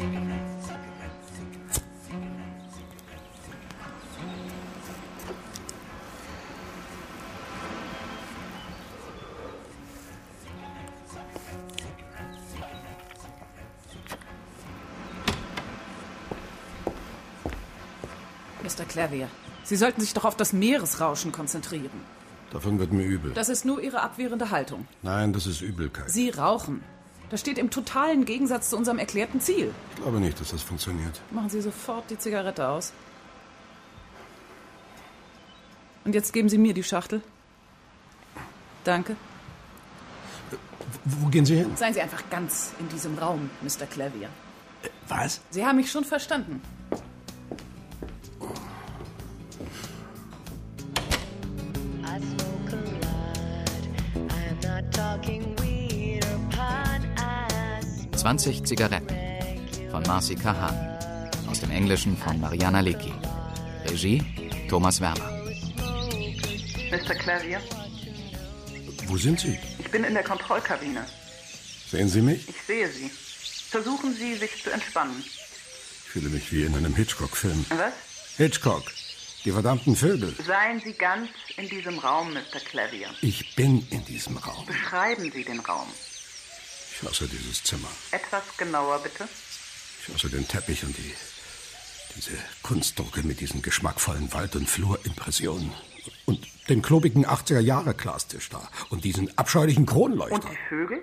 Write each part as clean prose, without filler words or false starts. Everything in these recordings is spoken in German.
Mr. Clavier, Sie sollten sich doch auf das Meeresrauschen konzentrieren. Davon wird mir übel. Das ist nur Ihre abwehrende Haltung. Nein, das ist Übelkeit. Sie rauchen. Das steht im totalen Gegensatz zu unserem erklärten Ziel. Ich glaube nicht, dass das funktioniert. Machen Sie sofort die Zigarette aus. Und jetzt geben Sie mir die Schachtel. Danke. Wo gehen Sie hin? Seien Sie einfach ganz in diesem Raum, Mr. Clavier. Was? Sie haben mich schon verstanden. I smoke a lot. I am not talking weed or pot. I smoke 20 Zigaretten von Marci Kahan. Aus dem Englischen von Mariana Lecki. Regie Thomas Werner. Mr. Clavier, Wo sind Sie? ich bin in der Kontrollkabine. Sehen Sie mich? Ich sehe Sie. Versuchen Sie, sich zu entspannen. Ich fühle mich wie in einem Hitchcock-Film. Was? Hitchcock. Die verdammten Vögel. Seien Sie ganz in diesem Raum, Mr. Clavier. Ich bin in diesem Raum. Beschreiben Sie den Raum. Ich hasse dieses Zimmer. Etwas genauer, bitte. Ich hasse den Teppich und diese Kunstdrucke mit diesen geschmackvollen Wald- und Flurimpressionen. Und den klobigen 80er-Jahre-Glastisch da. Und diesen abscheulichen Kronleuchter. Und die Vögel?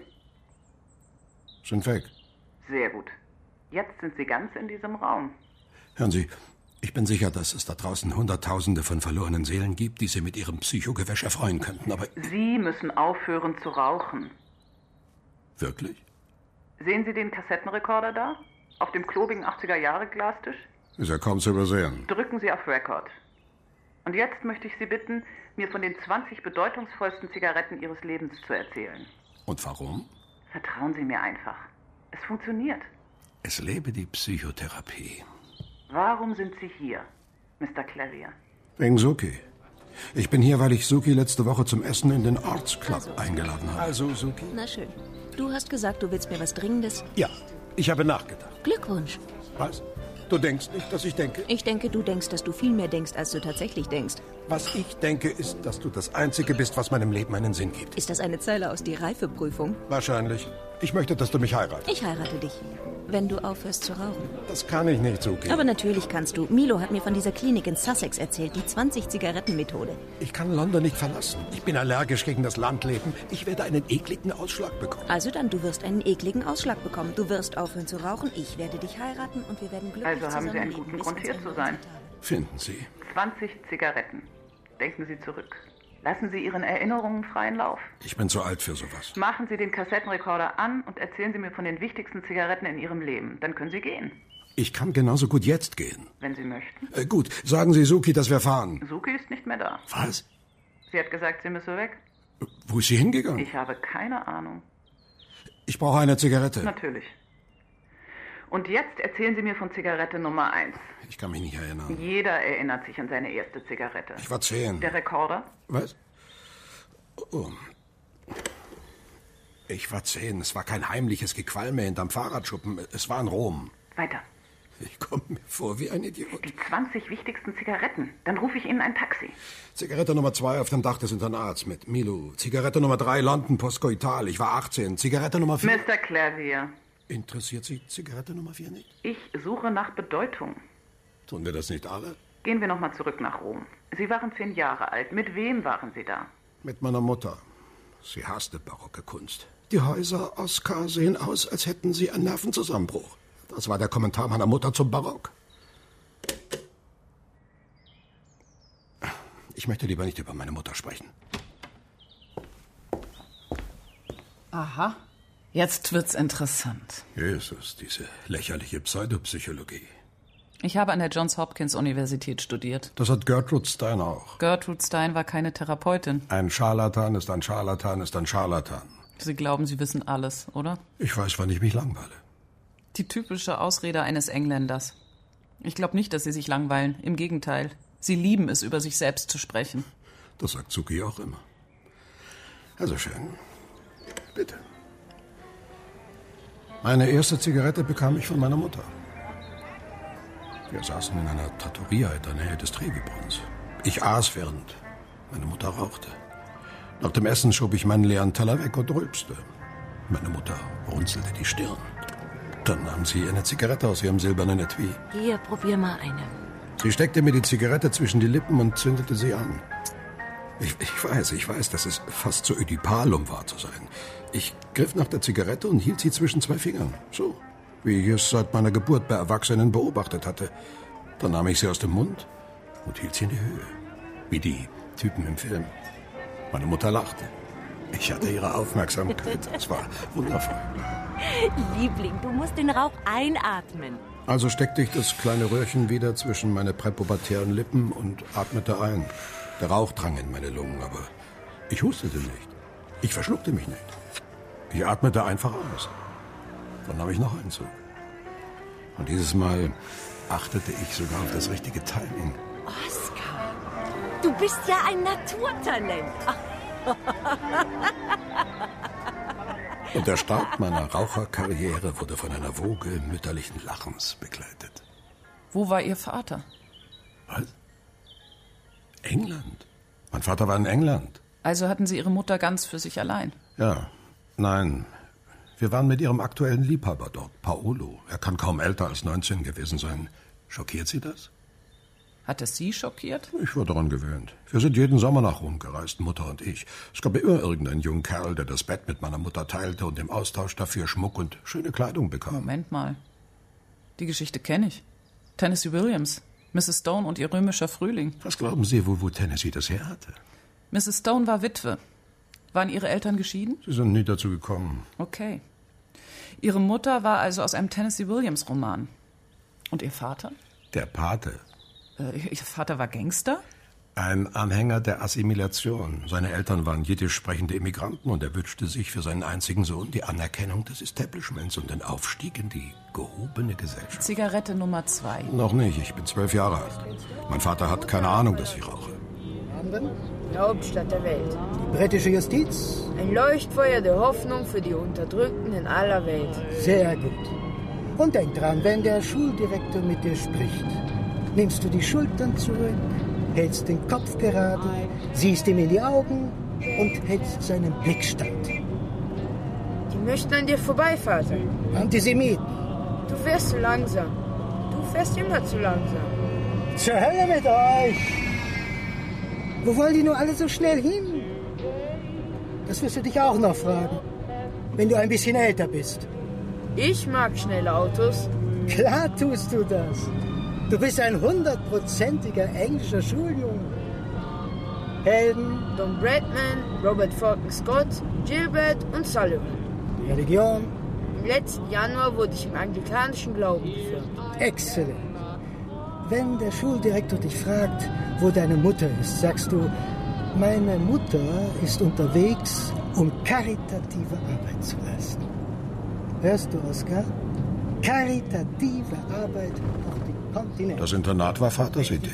Sind weg. Sehr gut. Jetzt sind Sie ganz in diesem Raum. Hören Sie, ich bin sicher, dass es da draußen Hunderttausende von verlorenen Seelen gibt, die Sie mit ihrem Psychogewäsch erfreuen könnten, aber... Sie müssen aufhören zu rauchen. Wirklich? Sehen Sie den Kassettenrekorder da? Auf dem klobigen 80er-Jahre-Glastisch? Ist ja kaum zu übersehen. Drücken Sie auf Record. Und jetzt möchte ich Sie bitten, mir von den 20 bedeutungsvollsten Zigaretten Ihres Lebens zu erzählen. Und warum? Vertrauen Sie mir einfach. Es funktioniert. Es lebe die Psychotherapie. Warum sind Sie hier, Mr. Clavier? Wegen Suki. Ich bin hier, weil ich Suki letzte Woche zum Essen in den Arts Club eingeladen habe. Also, Suki? Na schön. Du hast gesagt, du willst mir was Dringendes. Ja, ich habe nachgedacht. Glückwunsch. Was? Du denkst nicht, dass ich denke? Ich denke, du denkst, dass du viel mehr denkst, als du tatsächlich denkst. Was ich denke, ist, dass du das Einzige bist, was meinem Leben einen Sinn gibt. Ist das eine Zeile aus die Reifeprüfung? Wahrscheinlich. Ich möchte, dass du mich heiratest. Ich heirate dich, wenn du aufhörst zu rauchen. Das kann ich nicht, Suki. Aber natürlich kannst du. Milo hat mir von dieser Klinik in Sussex erzählt, die 20-Zigaretten-Methode. Ich kann London nicht verlassen. Ich bin allergisch gegen das Landleben. Ich werde einen ekligen Ausschlag bekommen. Also dann, du wirst einen ekligen Ausschlag bekommen. Du wirst aufhören zu rauchen, ich werde dich heiraten und wir werden glücklich Also haben Sie einen zusammenleben guten bis Grund, ins hier Ende zu sein. unserer Tage. Finden Sie. 20 Zigaretten. Denken Sie zurück. Lassen Sie Ihren Erinnerungen freien Lauf. Ich bin zu alt für sowas. Machen Sie den Kassettenrekorder an und erzählen Sie mir von den wichtigsten Zigaretten in Ihrem Leben. Dann können Sie gehen, Ich kann genauso gut jetzt gehen. wenn Sie möchten. Gut, sagen Sie Suki, dass wir fahren. Suki ist nicht mehr da. Was? Sie hat gesagt, sie müsse weg. Wo ist sie hingegangen? Ich habe keine Ahnung. Ich brauche eine Zigarette. Natürlich. Und jetzt erzählen Sie mir von Zigarette Nummer 1. Ich kann mich nicht erinnern. Jeder erinnert sich an seine erste Zigarette. Ich war 10. Der Rekorder? Was? Oh. Ich war 10. Es war kein heimliches Gequalme hinterm Fahrradschuppen. Es war in Rom. Weiter. Ich komme mir vor wie ein Idiot. Die 20 wichtigsten Zigaretten. Dann rufe ich Ihnen ein Taxi. Zigarette Nummer 2 auf dem Dach des Internats mit Milo. Zigarette Nummer 3 London Postcoital. Ich war 18. Zigarette Nummer 4. Mr. Clavier, Interessiert Sie Zigarette Nummer 4 nicht? ich suche nach Bedeutung. Tun wir das nicht alle? Gehen wir nochmal zurück nach Rom. Sie waren 10 Jahre alt. Mit wem waren Sie da? Mit meiner Mutter. Sie hasste barocke Kunst. Die Häuser Oscar sehen aus, als hätten sie einen Nervenzusammenbruch. Das war der Kommentar meiner Mutter zum Barock. Ich möchte lieber nicht über meine Mutter sprechen. Aha, jetzt wird's interessant. Jesus, diese lächerliche Pseudopsychologie. Ich habe an der Johns Hopkins Universität studiert. Das hat Gertrude Stein auch. Gertrude Stein war keine Therapeutin. Ein Scharlatan ist ein Scharlatan ist ein Scharlatan. Sie glauben, Sie wissen alles, oder? Ich weiß, wann ich mich langweile. Die typische Ausrede eines Engländers. Ich glaube nicht, dass Sie sich langweilen. Im Gegenteil. Sie lieben es, über sich selbst zu sprechen. Das sagt Suki auch immer. Also schön. Bitte. Meine erste Zigarette bekam ich von meiner Mutter. Wir saßen in einer Trattoria in der Nähe des Trevi-Brunnens. Ich aß, während meine Mutter rauchte. Nach dem Essen schob ich meinen leeren Teller weg und rülpste. Meine Mutter runzelte die Stirn. Dann nahm sie eine Zigarette aus ihrem silbernen Etui. Hier, probier mal eine. Sie steckte mir die Zigarette zwischen die Lippen und zündete sie an. Ich weiß, dass es fast zu ödipal, um wahr zu sein. Ich griff nach der Zigarette und hielt sie zwischen zwei Fingern. So, wie ich es seit meiner Geburt bei Erwachsenen beobachtet hatte. Dann nahm ich sie aus dem Mund und hielt sie in die Höhe. Wie die Typen im Film. Meine Mutter lachte. Ich hatte ihre Aufmerksamkeit. Es war wundervoll. Liebling, du musst den Rauch einatmen. Also steckte ich das kleine Röhrchen wieder zwischen meine präpubertären Lippen und atmete ein. Der Rauch drang in meine Lungen, aber ich hustete nicht. Ich verschluckte mich nicht. Ich atmete einfach aus. Dann nahm ich noch einen Zug. Und dieses Mal achtete ich sogar auf das richtige Timing. Oskar, du bist ja ein Naturtalent. Und der Start meiner Raucherkarriere wurde von einer Woge mütterlichen Lachens begleitet. Wo war Ihr Vater? Was? England? Mein Vater war in England. Also hatten Sie Ihre Mutter ganz für sich allein? Ja, nein. Wir waren mit ihrem aktuellen Liebhaber dort, Paolo. Er kann kaum älter als 19 gewesen sein. Schockiert Sie das? Hat es Sie schockiert? Ich war daran gewöhnt. Wir sind jeden Sommer nach Rom gereist, Mutter und ich. Es gab immer irgendeinen jungen Kerl, der das Bett mit meiner Mutter teilte und im Austausch dafür Schmuck und schöne Kleidung bekam. Moment mal. Die Geschichte kenne ich. Tennessee Williams, Mrs. Stone und ihr römischer Frühling. Was glauben Sie, wo Tennessee das her hatte? Mrs. Stone war Witwe. Waren Ihre Eltern geschieden? Sie sind nie dazu gekommen. Okay. Ihre Mutter war also aus einem Tennessee Williams Roman. Und Ihr Vater? Der Pate. Ihr Vater war Gangster? Ein Anhänger der Assimilation. Seine Eltern waren jiddisch sprechende Immigranten und er wünschte sich für seinen einzigen Sohn die Anerkennung des Establishments und den Aufstieg in die gehobene Gesellschaft. Zigarette Nummer 2. Noch nicht, ich bin 12 Jahre alt. Mein Vater hat keine Ahnung, dass ich rauche. Die Hauptstadt der Welt. Die britische Justiz? Ein Leuchtfeuer der Hoffnung für die Unterdrückten in aller Welt. Sehr gut. Und denk dran, wenn der Schuldirektor mit dir spricht, nimmst du die Schultern zurück, hältst den Kopf gerade, siehst ihm in die Augen und hältst seinen Blick stand. Die möchten an dir vorbei, Vater. Antisemiten. Du fährst zu langsam. Du fährst immer zu langsam. Zur Hölle mit euch! Wo wollen die nur alle so schnell hin? Das wirst du dich auch noch fragen, wenn du ein bisschen älter bist. Ich mag schnelle Autos. Klar tust du das. Du bist ein 100%iger englischer Schuljunge. Helden. Don Bradman, Robert Falcon Scott, Gilbert und Sullivan. Religion. Im letzten Januar wurde ich im anglikanischen Glauben geführt. Exzellent. Wenn der Schuldirektor dich fragt, wo deine Mutter ist, sagst du, meine Mutter ist unterwegs, um karitative Arbeit zu leisten. Hörst du, Oskar? Karitative Arbeit auf dem Kontinent. Das Internat war Vaters Idee.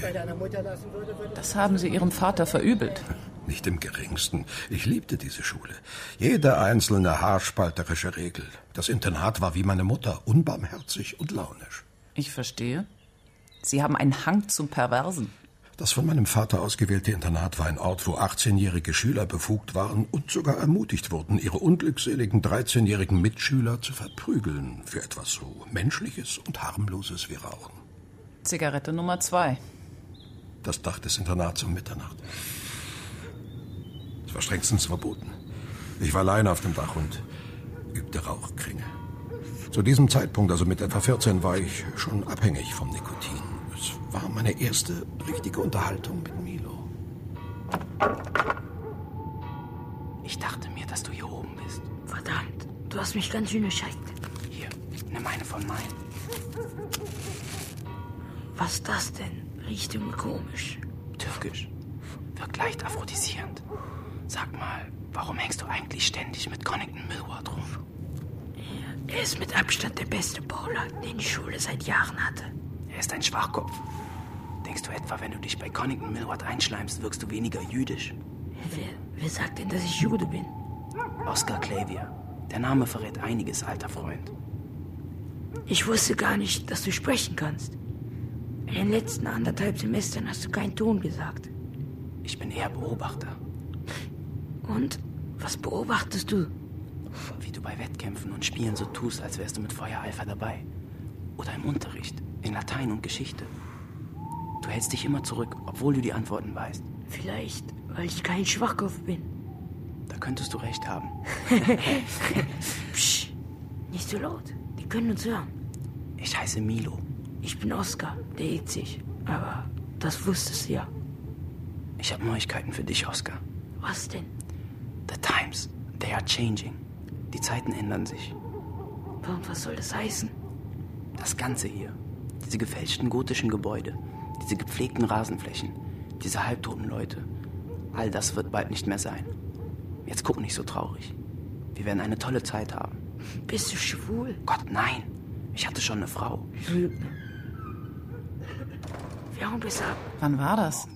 Das haben Sie Ihrem Vater verübelt. Nicht im Geringsten. Ich liebte diese Schule. Jede einzelne haarspalterische Regel. Das Internat war wie meine Mutter, unbarmherzig und launisch. Ich verstehe. Sie haben einen Hang zum Perversen. Das von meinem Vater ausgewählte Internat war ein Ort, wo 18-jährige Schüler befugt waren und sogar ermutigt wurden, ihre unglückseligen 13-jährigen Mitschüler zu verprügeln für etwas so Menschliches und Harmloses wie Rauchen. Zigarette Nummer 2. Das Dach des Internats um Mitternacht. Es war strengstens verboten. Ich war allein auf dem Dach und übte Rauchkringe. Zu diesem Zeitpunkt, also mit etwa 14, war ich schon abhängig vom Nikotin. Es war meine erste richtige Unterhaltung mit Milo. Ich dachte mir, dass du hier oben bist. Verdammt, du hast mich ganz schön erschreckt. Hier, nimm eine von meinen. Was ist das denn? Riecht irgendwie komisch. Türkisch. Wirkt leicht aphrodisierend. Sag mal, warum hängst du eigentlich ständig mit Connington Millward rum? Er ist mit Abstand der beste Bowler, den die Schule seit Jahren hatte. Er ist ein Schwachkopf. Denkst du etwa, wenn du dich bei Connington Millward einschleimst, wirkst du weniger jüdisch? Wer sagt denn, dass ich Jude bin? Oskar Clavier. Der Name verrät einiges, alter Freund. Ich wusste gar nicht, dass du sprechen kannst. In den letzten 1,5 Semestern hast du keinen Ton gesagt. Ich bin eher Beobachter. Und? Was beobachtest du? Wie du bei Wettkämpfen und Spielen so tust, als wärst du mit Feuereifer dabei. Oder im Unterricht, in Latein und Geschichte. Du hältst dich immer zurück, obwohl du die Antworten weißt. Vielleicht, weil ich kein Schwachkopf bin. Da könntest du recht haben. Psch, nicht so laut. Die können uns hören. Ich heiße Milo. Ich bin Oskar, der Itzig. Aber das wusstest du ja. Ich habe Neuigkeiten für dich, Oskar. Was denn? The times, they are changing. Die Zeiten ändern sich. Und was soll das heißen? Das Ganze hier. Diese gefälschten gotischen Gebäude. Diese gepflegten Rasenflächen. Diese halbtoten Leute. All das wird bald nicht mehr sein. Jetzt guck nicht so traurig. Wir werden eine tolle Zeit haben. Bist du schwul? Gott, nein. Ich hatte schon eine Frau. Lügner. Wir hauen bis ab. Wann war das?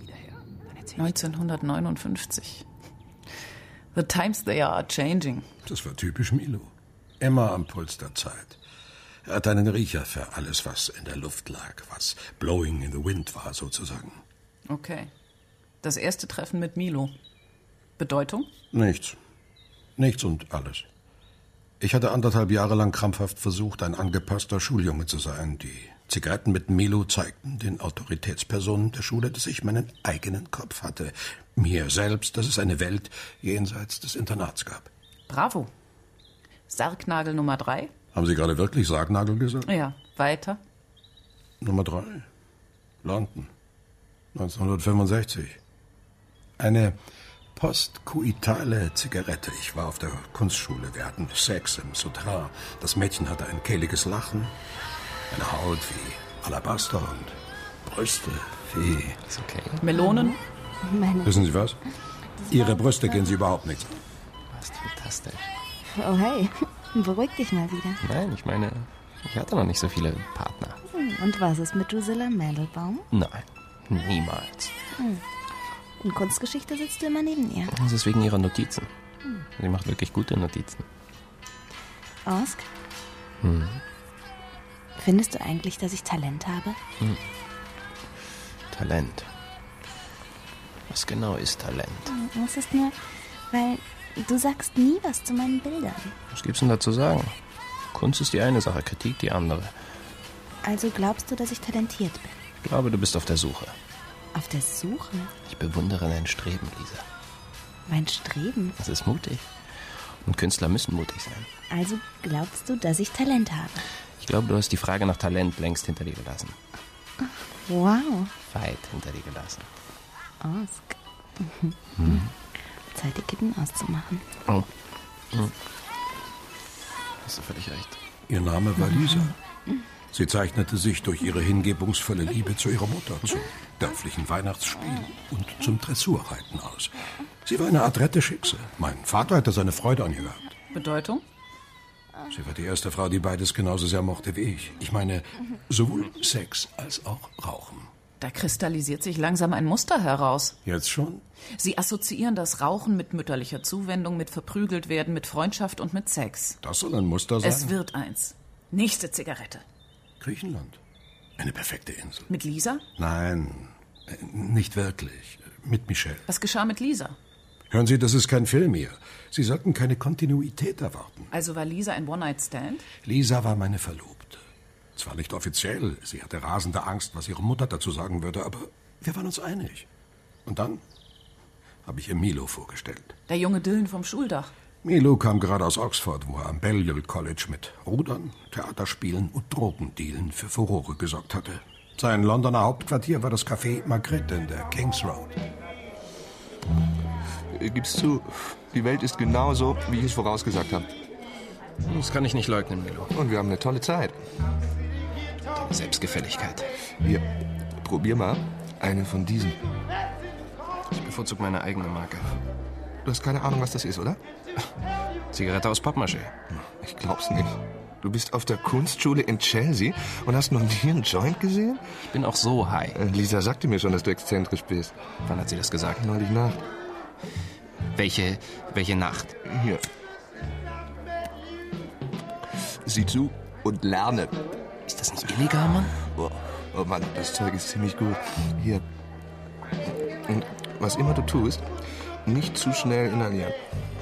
1959. The times they are changing. Das war typisch Milo. Immer am Puls der Zeit. Er hat einen Riecher für alles, was in der Luft lag, was blowing in the wind war, sozusagen. Okay. Das erste Treffen mit Milo. Bedeutung? Nichts. Nichts und alles. Ich hatte 1,5 Jahre lang krampfhaft versucht, ein angepasster Schuljunge zu sein. Die Zigaretten mit Milo zeigten den Autoritätspersonen der Schule, dass ich meinen eigenen Kopf hatte. Mir selbst, dass es eine Welt jenseits des Internats gab. Bravo. Sargnagel Nummer 3? Haben Sie gerade wirklich Sargnagel gesagt? Ja, weiter. Nummer 3. London. 1965. Eine postkoitale Zigarette. Ich war auf der Kunstschule. Wir hatten Sex im Souterrain. Das Mädchen hatte ein kehliges Lachen, eine Haut wie Alabaster und Brüste wie... Ist okay. Melonen? Wissen Sie was? Ihre Brüste gehen Sie überhaupt nichts an. Das ist fantastisch. Oh hey, beruhig dich mal wieder. Nein, ich meine, ich hatte noch nicht so viele Partner. Und was ist mit Drusilla Mandelbaum? Nein, niemals. In Kunstgeschichte sitzt du immer neben ihr. Das ist wegen ihrer Notizen. Sie macht wirklich gute Notizen. Osk? Findest du eigentlich, dass ich Talent habe? Talent. Was genau ist Talent? Es ist nur, weil du sagst nie was zu meinen Bildern. Was gibt's denn da zu sagen? Kunst ist die eine Sache, Kritik die andere. Also glaubst du, dass ich talentiert bin? Ich glaube, du bist auf der Suche. Auf der Suche? Ich bewundere dein Streben, Lisa. Mein Streben? Das ist mutig. Und Künstler müssen mutig sein. Also glaubst du, dass ich Talent habe? Ich glaube, du hast die Frage nach Talent längst hinter dir gelassen. Wow. Weit hinter dir gelassen. Osk. Zeit, die Kippen auszumachen. Oh. Hast du völlig recht. Ihr Name war Lisa. Sie zeichnete sich durch ihre hingebungsvolle Liebe zu ihrer Mutter, zum dörflichen Weihnachtsspiel und zum Dressurreiten aus. Sie war eine adrette Schickse. Mein Vater hatte seine Freude an ihr gehabt. Bedeutung? Sie war die erste Frau, die beides genauso sehr mochte wie ich. Ich meine, sowohl Sex als auch Rauchen. Da kristallisiert sich langsam ein Muster heraus. Jetzt schon? Sie assoziieren das Rauchen mit mütterlicher Zuwendung, mit verprügelt werden, mit Freundschaft und mit Sex. Das soll ein Muster sein? Es wird eins. Nächste Zigarette. Griechenland. Eine perfekte Insel. Mit Lisa? Nein, nicht wirklich. Mit Michelle. Was geschah mit Lisa? Hören Sie, das ist kein Film hier. Sie sollten keine Kontinuität erwarten. Also war Lisa ein One-Night-Stand? Lisa war meine Verlobte. Zwar nicht offiziell, sie hatte rasende Angst, was ihre Mutter dazu sagen würde, aber wir waren uns einig. Und dann habe ich ihr Milo vorgestellt. Der junge Dylan vom Schuldach. Milo kam gerade aus Oxford, wo er am Balliol College mit Rudern, Theaterspielen und Drogendealen für Furore gesorgt hatte. Sein Londoner Hauptquartier war das Café Magritte in der Kings Road. Gibst zu, die Welt ist genauso, wie ich es vorausgesagt habe. Das kann ich nicht leugnen, Milo. Und wir haben eine tolle Zeit. Deine Selbstgefälligkeit. Hier, probier mal eine von diesen. Ich bevorzuge meine eigene Marke. Du hast keine Ahnung, was das ist, oder? Zigarette aus Pappmaché. Ich glaub's nicht. Du bist auf der Kunstschule in Chelsea und hast noch nie einen Joint gesehen? Ich bin auch so high. Lisa sagte mir schon, dass du exzentrisch bist. Wann hat sie das gesagt? Neulich Nacht. Welche Nacht? Hier. Sieh zu, und lerne. Ist das nicht illegal, Mann? Oh Mann, das Zeug ist ziemlich gut. Hier. Und was immer du tust, nicht zu schnell inhalieren.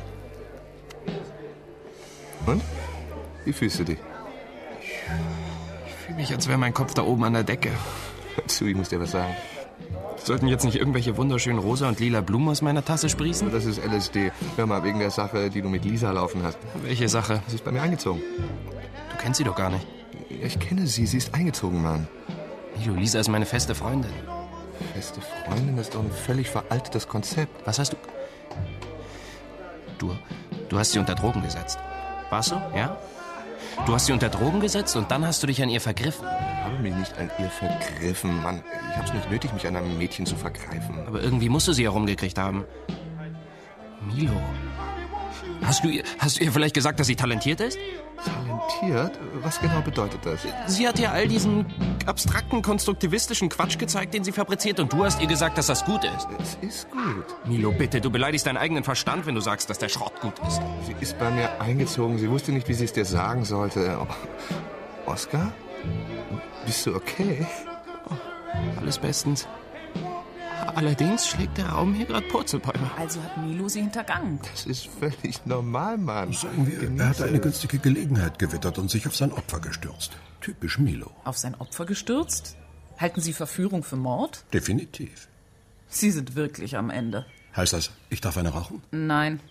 Und? Wie fühlst du dich? Ich fühle mich, als wäre mein Kopf da oben an der Decke. Hör zu, ich muss dir was sagen. Sollten jetzt nicht irgendwelche wunderschönen rosa und lila Blumen aus meiner Tasse sprießen? Das ist LSD. Hör mal, wegen der Sache, die du mit Lisa laufen hast. Welche Sache? Sie ist bei mir eingezogen. Du kennst sie doch gar nicht. Ja, ich kenne sie. Sie ist eingezogen, Mann. Milo, Lisa ist meine feste Freundin. Feste Freundin ist doch ein völlig veraltetes Konzept. Was hast du... Du hast sie unter Drogen gesetzt. Warst du? Ja? Du hast sie unter Drogen gesetzt und dann hast du dich an ihr vergriffen. Ich habe mich nicht an ihr vergriffen, Mann. Ich hab's nicht nötig, mich an einem Mädchen zu vergreifen. Aber irgendwie musst du sie herumgekriegt haben. Milo, hast du ihr vielleicht gesagt, dass sie talentiert ist? Talentiert? Was genau bedeutet das? Sie hat dir all diesen abstrakten, konstruktivistischen Quatsch gezeigt, den sie fabriziert, und du hast ihr gesagt, dass das gut ist. Es ist gut. Milo, bitte, du beleidigst deinen eigenen Verstand, wenn du sagst, dass der Schrott gut ist. Sie ist bei mir eingezogen. Sie wusste nicht, wie sie es dir sagen sollte. Oskar? Bist du okay? Alles bestens. Allerdings schlägt der Raum hier gerade Purzelbäume. Also hat Milo sie hintergangen. Das ist völlig normal, Mann. Sagen wir, er hat eine günstige Gelegenheit gewittert und sich auf sein Opfer gestürzt. Typisch Milo. Auf sein Opfer gestürzt? Halten Sie Verführung für Mord? Definitiv. Sie sind wirklich am Ende. Heißt das, ich darf eine rauchen? Nein.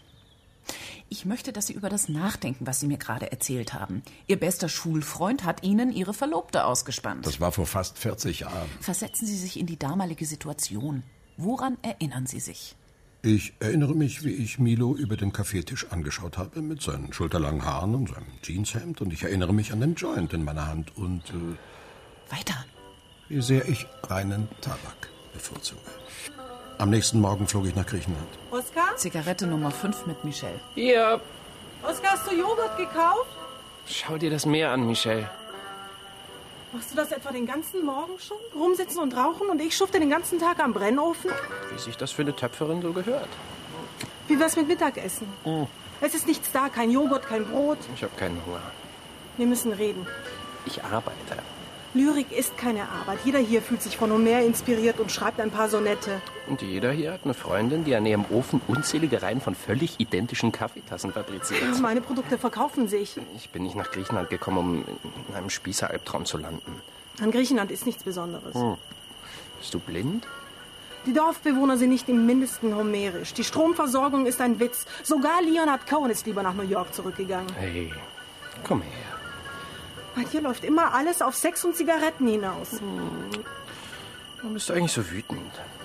Ich möchte, dass Sie über das nachdenken, was Sie mir gerade erzählt haben. Ihr bester Schulfreund hat Ihnen Ihre Verlobte ausgespannt. Das war vor fast 40 Jahren. Versetzen Sie sich in die damalige Situation. Woran erinnern Sie sich? Ich erinnere mich, wie ich Milo über den Kaffeetisch angeschaut habe mit seinen schulterlangen Haaren und seinem Jeanshemd. Und ich erinnere mich an den Joint in meiner Hand und... Weiter. Wie sehr ich reinen Tabak bevorzuge. Am nächsten Morgen flog ich nach Griechenland. Oskar? Zigarette Nummer 5 mit Michelle. Hier. Oskar, hast du Joghurt gekauft? Schau dir das Meer an, Michelle. Machst du das etwa den ganzen Morgen schon? Rumsitzen und rauchen und ich schufte den ganzen Tag am Brennofen? Wie sich das für eine Töpferin so gehört. Wie wär's mit Mittagessen? Es ist nichts da, kein Joghurt, kein Brot. Ich habe keinen Hunger. Wir müssen reden. Ich arbeite. Lyrik ist keine Arbeit. Jeder hier fühlt sich von Homer inspiriert und schreibt ein paar Sonette. Und jeder hier hat eine Freundin, die an ihrem Ofen unzählige Reihen von völlig identischen Kaffeetassen fabriziert. Meine Produkte verkaufen sich. Ich bin nicht nach Griechenland gekommen, um in einem Spießeralbtraum zu landen. An Griechenland ist nichts Besonderes. Bist du blind? Die Dorfbewohner sind nicht im Mindesten homerisch. Die Stromversorgung ist ein Witz. Sogar Leonard Cohen ist lieber nach New York zurückgegangen. Hey, komm her. Bei dir läuft immer alles auf Sex und Zigaretten hinaus. Warum bist du eigentlich so wütend?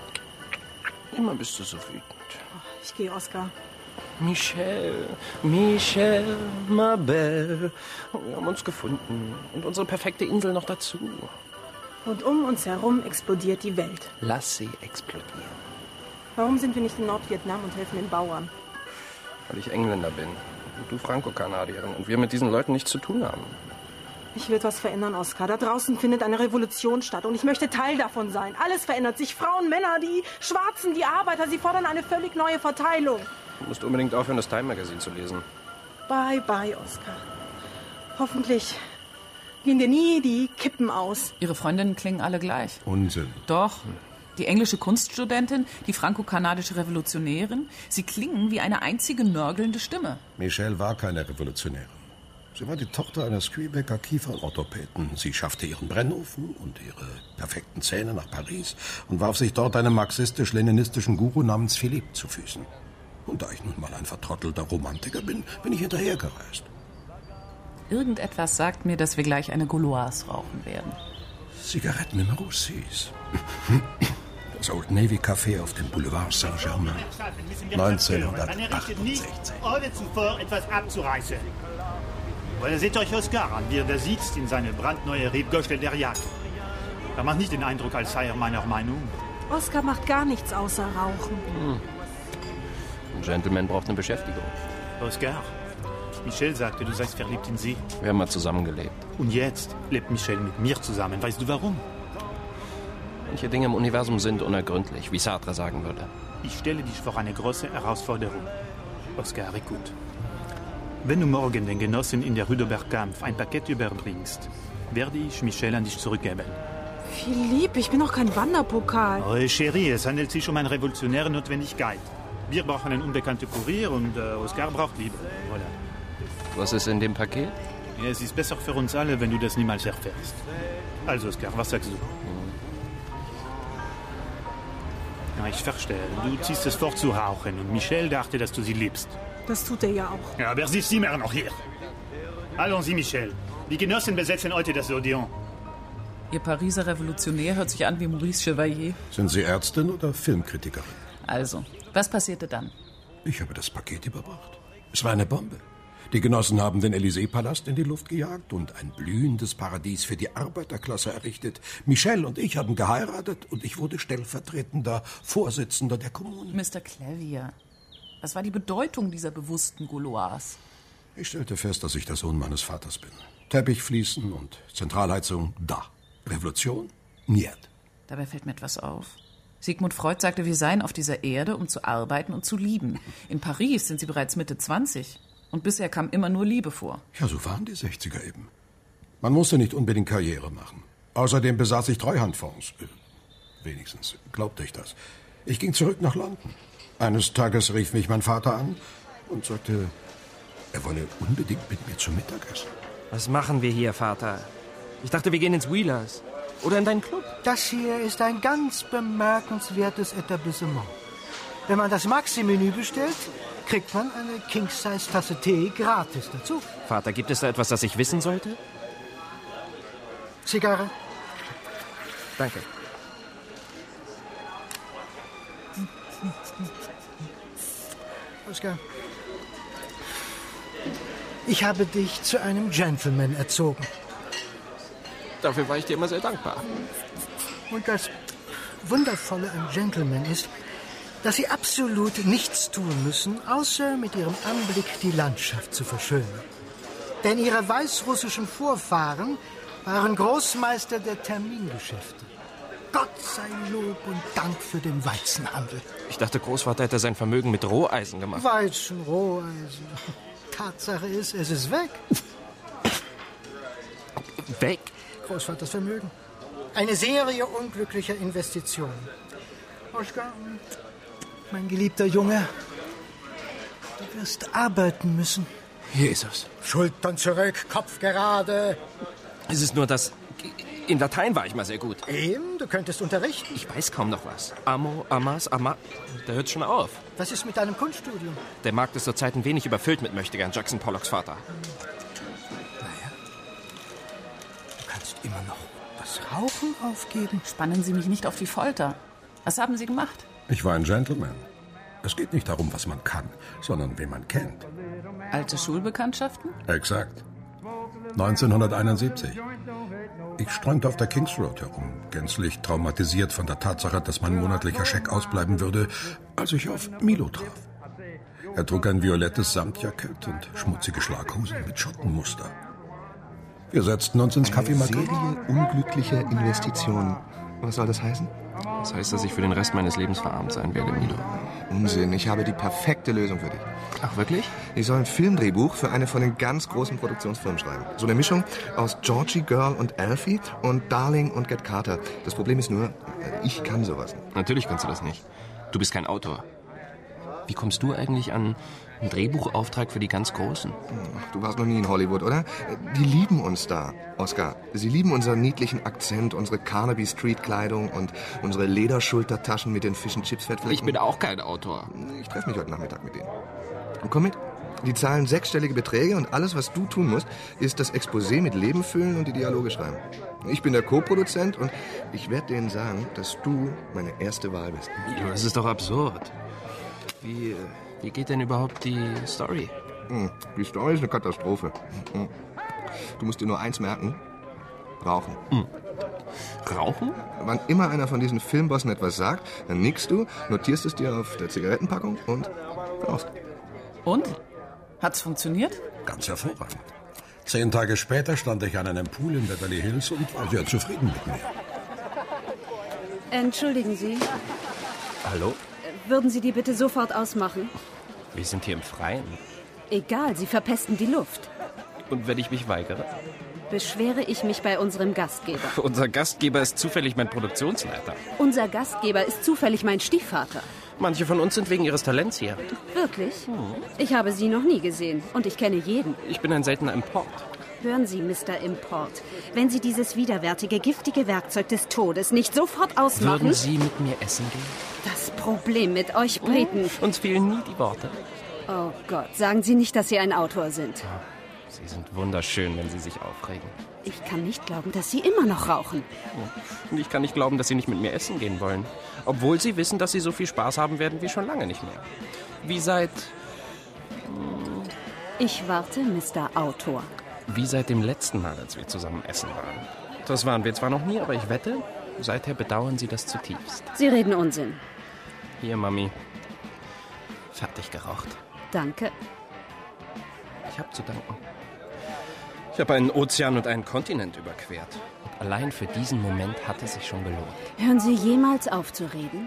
Immer bist du so wütend. Ich gehe, Oskar. Michelle, Michelle, ma belle. Wir haben uns gefunden. Und unsere perfekte Insel noch dazu. Und um uns herum explodiert die Welt. Lass sie explodieren. Warum sind wir nicht in Nordvietnam und helfen den Bauern? Weil ich Engländer bin. Und du Franco-Kanadierin. Und wir mit diesen Leuten nichts zu tun haben. Ich will etwas verändern, Oskar. Da draußen findet eine Revolution statt und ich möchte Teil davon sein. Alles verändert sich. Frauen, Männer, die Schwarzen, die Arbeiter, sie fordern eine völlig neue Verteilung. Du musst unbedingt aufhören, das Time-Magazin zu lesen. Bye, bye, Oskar. Hoffentlich gehen dir nie die Kippen aus. Ihre Freundinnen klingen alle gleich. Unsinn. Doch. Die englische Kunststudentin, die franco-kanadische Revolutionärin. Sie klingen wie eine einzige nörgelnde Stimme. Michelle war keine Revolutionärin. Sie war die Tochter eines Quebecer Kieferorthopäden. Sie schaffte ihren Brennofen und ihre perfekten Zähne nach Paris und warf sich dort einem marxistisch-leninistischen Guru namens Philippe zu Füßen. Und da ich nun mal ein vertrottelter Romantiker bin, bin ich hinterhergereist. Irgendetwas sagt mir, dass wir gleich eine Gauloise rauchen werden. Zigaretten Numero 6. Das Old Navy Café auf dem Boulevard Saint-Germain. 1968. Ohne zuvor etwas abzureißen. Oder seht euch Oskar an, wie er da sitzt in seine brandneue Rebgöschel der Jagd. Er macht nicht den Eindruck, als sei er meiner Meinung. Oskar macht gar nichts außer rauchen. Ein Gentleman braucht eine Beschäftigung. Oskar, Michelle sagte, du seist verliebt in sie. Wir haben mal zusammengelebt. Und jetzt lebt Michelle mit mir zusammen. Weißt du warum? Manche Dinge im Universum sind unergründlich, wie Sartre sagen würde. Ich stelle dich vor eine große Herausforderung. Oskar, écoute. Wenn du morgen den Genossen in der Rue de Bergkampf ein Paket überbringst, werde ich Michel an dich zurückgeben. Philippe, ich bin doch kein Wanderpokal. Oh, Chérie, es handelt sich um eine revolutionäre Notwendigkeit. Wir brauchen einen unbekannten Kurier und Oscar braucht Liebe. Voilà. Was ist in dem Paket? Ja, es ist besser für uns alle, wenn du das niemals erfährst. Also, Oscar, was sagst du? Ja, ich verstehe. Du ziehst es vor zu rauchen und Michel dachte, dass du sie liebst. Das tut er ja auch. Ja, aber sie ist immer noch hier. Allons-y, Michel. Die Genossen besetzen heute das Odeon. Ihr Pariser Revolutionär hört sich an wie Maurice Chevalier. Sind Sie Ärztin oder Filmkritikerin? Also, was passierte dann? Ich habe das Paket überbracht. Es war eine Bombe. Die Genossen haben den Élysée-Palast in die Luft gejagt und ein blühendes Paradies für die Arbeiterklasse errichtet. Michel und ich haben geheiratet und ich wurde stellvertretender Vorsitzender der Kommune. Mr. Clavier, was war die Bedeutung dieser bewussten Gauloise? Ich stellte fest, dass ich der Sohn meines Vaters bin. Teppichfliesen und Zentralheizung, da. Revolution? Niet. Dabei fällt mir etwas auf. Sigmund Freud sagte, wir seien auf dieser Erde, um zu arbeiten und zu lieben. In Paris sind sie bereits Mitte 20. Und bisher kam immer nur Liebe vor. Ja, so waren die 60er eben. Man musste nicht unbedingt Karriere machen. Außerdem besaß ich Treuhandfonds. Wenigstens glaubte ich das. Ich ging zurück nach London. Eines Tages rief mich mein Vater an und sagte, er wolle unbedingt mit mir zum Mittagessen. Was machen wir hier, Vater? Ich dachte, wir gehen ins Wheelers. Oder in deinen Club. Das hier ist ein ganz bemerkenswertes Etablissement. Wenn man das Maxi-Menü bestellt, kriegt man eine King-Size-Tasse Tee gratis dazu. Vater, gibt es da etwas, das ich wissen sollte? Zigarre? Danke. Oscar, ich habe dich zu einem Gentleman erzogen. Dafür war ich dir immer sehr dankbar. Und das Wundervolle am Gentleman ist, dass sie absolut nichts tun müssen, außer mit ihrem Anblick die Landschaft zu verschönern. Denn ihre weißrussischen Vorfahren waren Großmeister der Termingeschäfte. Gott sei Lob und Dank für den Weizenhandel. Ich dachte, Großvater hätte sein Vermögen mit Roheisen gemacht. Weizen, Roheisen. Tatsache ist, es ist weg. Weg? Großvaters Vermögen. Eine Serie unglücklicher Investitionen. Oskar, mein geliebter Junge, du wirst arbeiten müssen. Jesus. Schultern zurück, Kopf gerade. Es ist nur das... In Latein war ich mal sehr gut. Eben, du könntest unterrichten. Ich weiß kaum noch was. Amo, amas, ama... Da hört schon auf. Was ist mit deinem Kunststudium? Der Markt ist zurzeit ein wenig überfüllt mit Möchtegern Jackson Pollocks Vater. Naja, du kannst immer noch das Rauchen aufgeben. Spannen Sie mich nicht auf die Folter. Was haben Sie gemacht? Ich war ein Gentleman. Es geht nicht darum, was man kann, sondern wen man kennt. Alte Schulbekanntschaften? Exakt. 1971. Ich streunte auf der Kings Road herum, gänzlich traumatisiert von der Tatsache, dass mein monatlicher Scheck ausbleiben würde, als ich auf Milo traf. Er trug ein violettes Samtjackett und schmutzige Schlaghosen mit Schottenmuster. Wir setzten uns ins Café Macron. Serie unglücklicher Investitionen. Was soll das heißen? Das heißt, dass ich für den Rest meines Lebens verarmt sein werde, Milo. Unsinn, ich habe die perfekte Lösung für dich. Ach, wirklich? Ich soll ein Filmdrehbuch für eine von den ganz großen Produktionsfirmen schreiben. So eine Mischung aus Georgie Girl und Alfie und Darling und Get Carter. Das Problem ist nur, ich kann sowas nicht. Natürlich kannst du das nicht. Du bist kein Autor. Wie kommst du eigentlich an einen Drehbuchauftrag für die ganz Großen? Du warst noch nie in Hollywood, oder? Die lieben uns da, Oscar. Sie lieben unseren niedlichen Akzent, unsere Carnaby-Street-Kleidung und unsere Lederschultertaschen mit den Fish-and-Chips-Fettflecken. Ich bin auch kein Autor. Ich treffe mich heute Nachmittag mit denen. Und komm mit. Die zahlen 6-stellige Beträge und alles, was du tun musst, ist das Exposé mit Leben füllen und die Dialoge schreiben. Ich bin der Co-Produzent und ich werde denen sagen, dass du meine erste Wahl bist. Milo, das ist doch absurd. Wie geht denn überhaupt die Story? Die Story ist eine Katastrophe. Du musst dir nur eins merken. Rauchen. Rauchen? Wann immer einer von diesen Filmbossen etwas sagt, dann nickst du, notierst es dir auf der Zigarettenpackung und rauchst. Und? Hat's funktioniert? Ganz hervorragend. 10 Tage später stand ich an einem Pool in Beverly Hills und war sehr zufrieden mit mir. Entschuldigen Sie. Hallo? Würden Sie die bitte sofort ausmachen? Wir sind hier im Freien. Egal, Sie verpesten die Luft. Und wenn ich mich weigere? Beschwere ich mich bei unserem Gastgeber. Unser Gastgeber ist zufällig mein Produktionsleiter. Unser Gastgeber ist zufällig mein Stiefvater. Manche von uns sind wegen ihres Talents hier. Wirklich? Ich habe Sie noch nie gesehen und ich kenne jeden. Ich bin ein seltener Import. Hören Sie, Mr. Import, wenn Sie dieses widerwärtige, giftige Werkzeug des Todes nicht sofort ausmachen... Würden Sie mit mir essen gehen? Das Problem mit euch Briten... Uns fehlen nie die Worte. Oh Gott, sagen Sie nicht, dass Sie ein Autor sind. Sie sind wunderschön, wenn Sie sich aufregen. Ich kann nicht glauben, dass Sie immer noch rauchen. Und ich kann nicht glauben, dass Sie nicht mit mir essen gehen wollen. Obwohl Sie wissen, dass Sie so viel Spaß haben werden wie schon lange nicht mehr. Wie seit... Ich warte, Mr. Autor. Wie seit dem letzten Mal, als wir zusammen essen waren. Das waren wir zwar noch nie, aber ich wette, seither bedauern Sie das zutiefst. Sie reden Unsinn. Hier, Mami. Fertig geraucht. Danke. Ich habe zu danken. Ich habe einen Ozean und einen Kontinent überquert. Und allein für diesen Moment hat es sich schon gelohnt. Hören Sie jemals auf zu reden?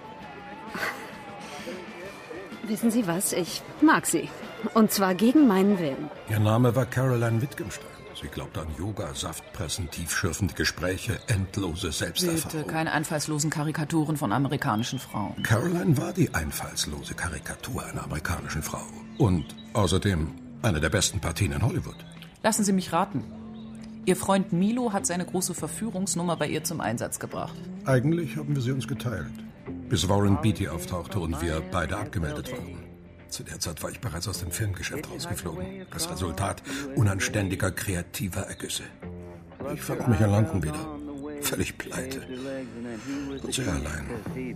Wissen Sie was? Ich mag Sie. Und zwar gegen meinen Willen. Ihr Name war Caroline Wittgenstein. Sie glaubte an Yoga, Saftpressen, tiefschürfende Gespräche, endlose Selbsterfahrung. Bitte, keine einfallslosen Karikaturen von amerikanischen Frauen. Caroline war die einfallslose Karikatur einer amerikanischen Frau. Und außerdem eine der besten Partien in Hollywood. Lassen Sie mich raten. Ihr Freund Milo hat seine große Verführungsnummer bei ihr zum Einsatz gebracht. Eigentlich haben wir sie uns geteilt. Bis Warren Beatty auftauchte und wir beide abgemeldet waren. Zu der Zeit war ich bereits aus dem Filmgeschäft rausgeflogen. Das Resultat unanständiger, kreativer Ergüsse. Ich fand mich in London wieder. Völlig pleite. Und sehr allein.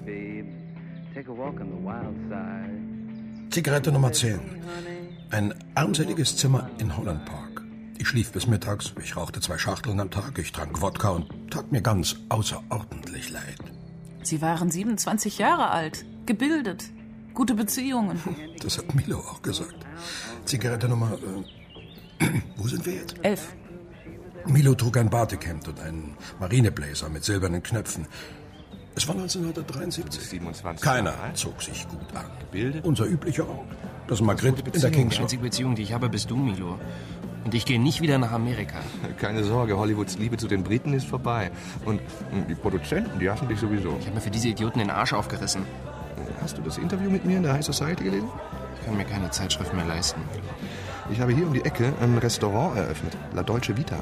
Zigarette Nummer 10. Ein armseliges Zimmer in Holland Park. Ich schlief bis mittags, ich rauchte 2 Schachteln am Tag, ich trank Wodka und tat mir ganz außerordentlich leid. Sie waren 27 Jahre alt, gebildet, gute Beziehungen. Das hat Milo auch gesagt. Zigarette Nummer... wo sind wir jetzt? 11. Milo trug ein Batik-Hemd und einen Marineblazer mit silbernen Knöpfen. Es war 1973. 27 Keiner zog sich gut an. Gebildet? Unser üblicher Ort. Das Magritte in der Kings. Die einzige Beziehung, die ich habe, bist du, Milo. Und ich gehe nicht wieder nach Amerika. Keine Sorge, Hollywoods Liebe zu den Briten ist vorbei. Und die Produzenten, die hassen dich sowieso. Ich habe mir für diese Idioten den Arsch aufgerissen. Hast du das Interview mit mir in der High Society gelesen? Ich kann mir keine Zeitschrift mehr leisten. Ich habe hier um die Ecke ein Restaurant eröffnet. La Dolce Vita.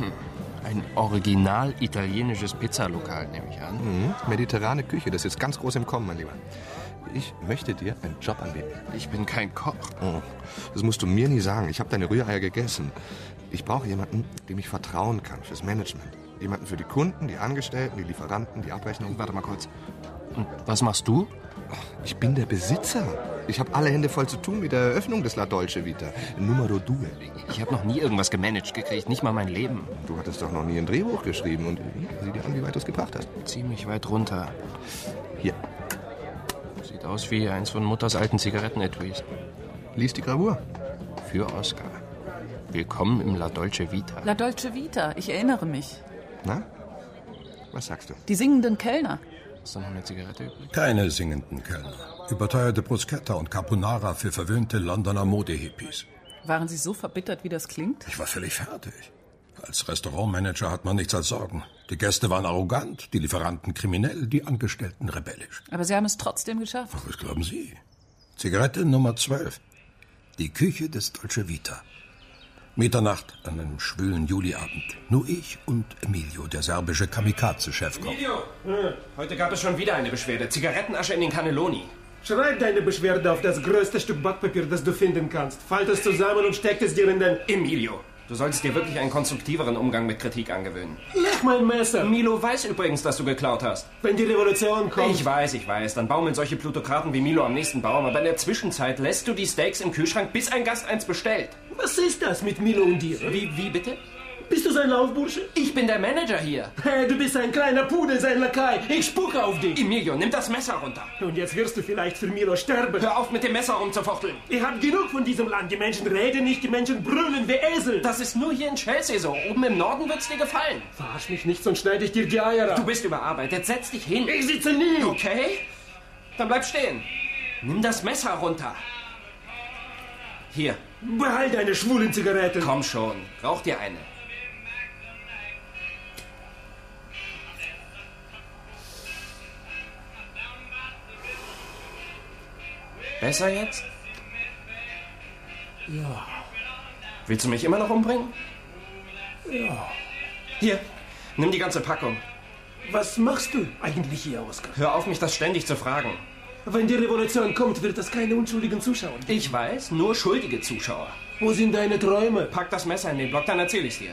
Ein original italienisches Pizzalokal, nehme ich an. Mediterrane Küche, das ist jetzt ganz groß im Kommen, mein Lieber. Ich möchte dir einen Job anbieten. Ich bin kein Koch. Oh, das musst du mir nie sagen. Ich habe deine Rühreier gegessen. Ich brauche jemanden, dem ich vertrauen kann fürs Management. Jemanden für die Kunden, die Angestellten, die Lieferanten, die Abrechnung. Warte mal kurz. Und was machst du? Ich bin der Besitzer. Ich habe alle Hände voll zu tun mit der Eröffnung des La Dolce Vita. Numero 2. Ich habe noch nie irgendwas gemanagt gekriegt, nicht mal mein Leben. Du hattest doch noch nie ein Drehbuch geschrieben. Und sieh dir an, wie weit du es gebracht hast. Ziemlich weit runter. Hier. Sieht aus wie eins von Mutters alten Zigarettenetuis. Lies die Gravur. Für Oscar. Willkommen im La Dolce Vita. La Dolce Vita, ich erinnere mich. Na? Was sagst du? Die singenden Kellner. Ist da noch eine Zigarette übrig? Keine singenden Kellner. Überteuerte Bruschetta und Carbonara für verwöhnte Londoner Modehippies. Waren Sie so verbittert, wie das klingt? Ich war völlig fertig. Als Restaurantmanager hat man nichts als Sorgen. Die Gäste waren arrogant, die Lieferanten kriminell, die Angestellten rebellisch. Aber Sie haben es trotzdem geschafft. Was glauben Sie? Zigarette Nummer 12. Die Küche des Dolce Vita. Mitternacht an einem schwülen Juliabend. Nur ich und Emilio, der serbische Kamikaze-Chefkoch. Emilio! Heute gab es schon wieder eine Beschwerde. Zigarettenasche in den Cannelloni. Schreib deine Beschwerde auf das größte Stück Backpapier, das du finden kannst. Falt es zusammen und steck es dir in den... Emilio, du solltest dir wirklich einen konstruktiveren Umgang mit Kritik angewöhnen. Leg mein Messer! Milo weiß übrigens, dass du geklaut hast. Wenn die Revolution kommt... Ich weiß. Dann baumeln solche Plutokraten wie Milo am nächsten Baum. Aber in der Zwischenzeit lässt du die Steaks im Kühlschrank, bis ein Gast eins bestellt. Was ist das mit Milo und dir? Wie bitte? Bist du sein Laufbursche? Ich bin der Manager hier. Hey, du bist ein kleiner Pudel, sein Lakai. Ich spucke auf dich. Emilio, nimm das Messer runter. Und jetzt wirst du vielleicht für Milo sterben. Hör auf, mit dem Messer rumzufuchteln. Ihr habt genug von diesem Land. Die Menschen reden nicht, die Menschen brüllen wie Esel. Das ist nur hier in Chelsea so. Oben im Norden wird's dir gefallen. Verarsch mich nicht, sonst schneide ich dir die Eier ab. Du bist überarbeitet. Setz dich hin. Ich sitze nie. Okay? Dann bleib stehen. Nimm das Messer runter. Hier. Behalt deine schwulen Zigaretten. Komm schon, rauch dir eine. Besser jetzt? Ja. Willst du mich immer noch umbringen? Ja. Hier, nimm die ganze Packung. Was machst du eigentlich hier, Oskar? Hör auf, mich das ständig zu fragen. Wenn die Revolution kommt, wird es keine unschuldigen Zuschauer geben. Ich weiß, nur schuldige Zuschauer. Wo sind deine Träume? Pack das Messer in den Block, dann erzähl ich's dir.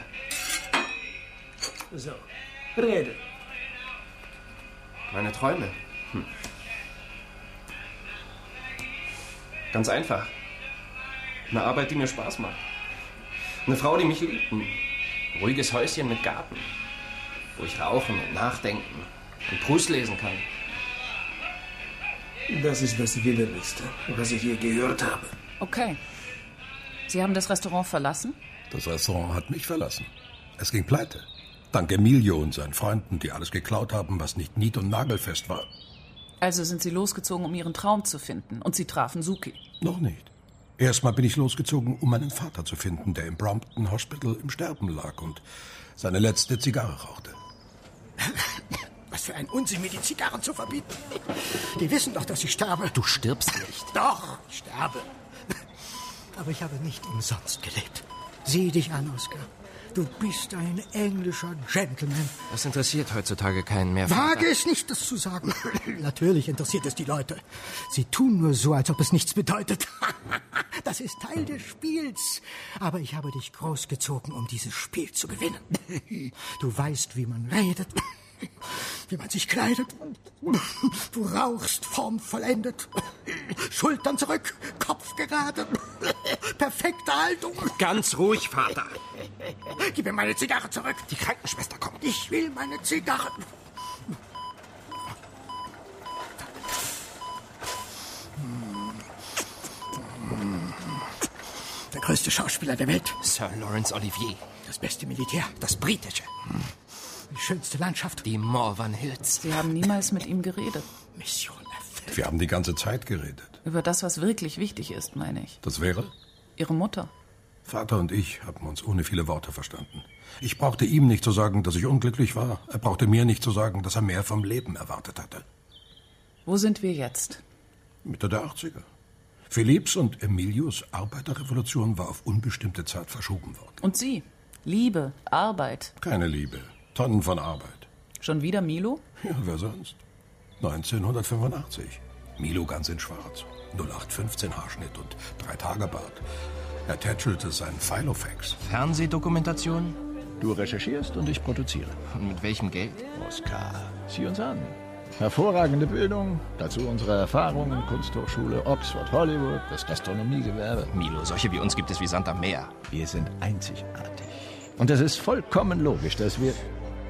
So, rede. Meine Träume? Ganz einfach. Eine Arbeit, die mir Spaß macht. Eine Frau, die mich liebt. Ein ruhiges Häuschen mit Garten. Wo ich rauchen und nachdenken und Proust lesen kann. Das ist das Widerlichste, was ich je gehört habe. Okay. Sie haben das Restaurant verlassen? Das Restaurant hat mich verlassen. Es ging pleite. Dank Emilio und seinen Freunden, die alles geklaut haben, was nicht nied- und nagelfest war. Also sind Sie losgezogen, um Ihren Traum zu finden. Und Sie trafen Suki. Noch nicht. Erstmal bin ich losgezogen, um meinen Vater zu finden, der im Brompton Hospital im Sterben lag und seine letzte Zigarre rauchte. Was für ein Unsinn, mir die Zigarren zu verbieten. Die wissen doch, dass ich sterbe. Du stirbst nicht. Doch, ich sterbe. Aber ich habe nicht umsonst gelebt. Sieh dich an, Oskar. Du bist ein englischer Gentleman. Das interessiert heutzutage keinen mehr. Vater. Wage es nicht, das zu sagen. Natürlich interessiert es die Leute. Sie tun nur so, als ob es nichts bedeutet. Das ist Teil des Spiels. Aber ich habe dich großgezogen, um dieses Spiel zu gewinnen. Du weißt, wie man redet, wie man sich kleidet. Du rauchst formvollendet. Schultern zurück, Kopf gerade. Perfekte Haltung. Ganz ruhig, Vater. Gib mir meine Zigarre zurück. Die Krankenschwester kommt. Ich will meine Zigarre. Der größte Schauspieler der Welt. Sir Laurence Olivier. Das beste Militär, das britische. Die schönste Landschaft. Die Morvan Hills. Sie haben niemals mit ihm geredet. Mission erfüllt. Wir haben die ganze Zeit geredet. Über das, was wirklich wichtig ist, meine ich. Das wäre? Ihre Mutter. Vater und ich haben uns ohne viele Worte verstanden. Ich brauchte ihm nicht zu sagen, dass ich unglücklich war. Er brauchte mir nicht zu sagen, dass er mehr vom Leben erwartet hatte. Wo sind wir jetzt? Mitte der 80er. Philipps und Emilios Arbeiterrevolution war auf unbestimmte Zeit verschoben worden. Und Sie? Liebe, Arbeit. Keine Liebe. Tonnen von Arbeit. Schon wieder Milo? Ja, wer sonst? 1985. Milo ganz in schwarz. 0815 Haarschnitt und 3-Tage-Bart. Er tätschelte seinen Filofax. Fernsehdokumentation? Du recherchierst und ich produziere. Und mit welchem Geld? Oskar, sieh uns an. Hervorragende Bildung, dazu unsere Erfahrungen, Kunsthochschule, Oxford, Hollywood, das Gastronomiegewerbe. Milo, solche wie uns gibt es wie Sand am Meer. Wir sind einzigartig. Und es ist vollkommen logisch, dass wir...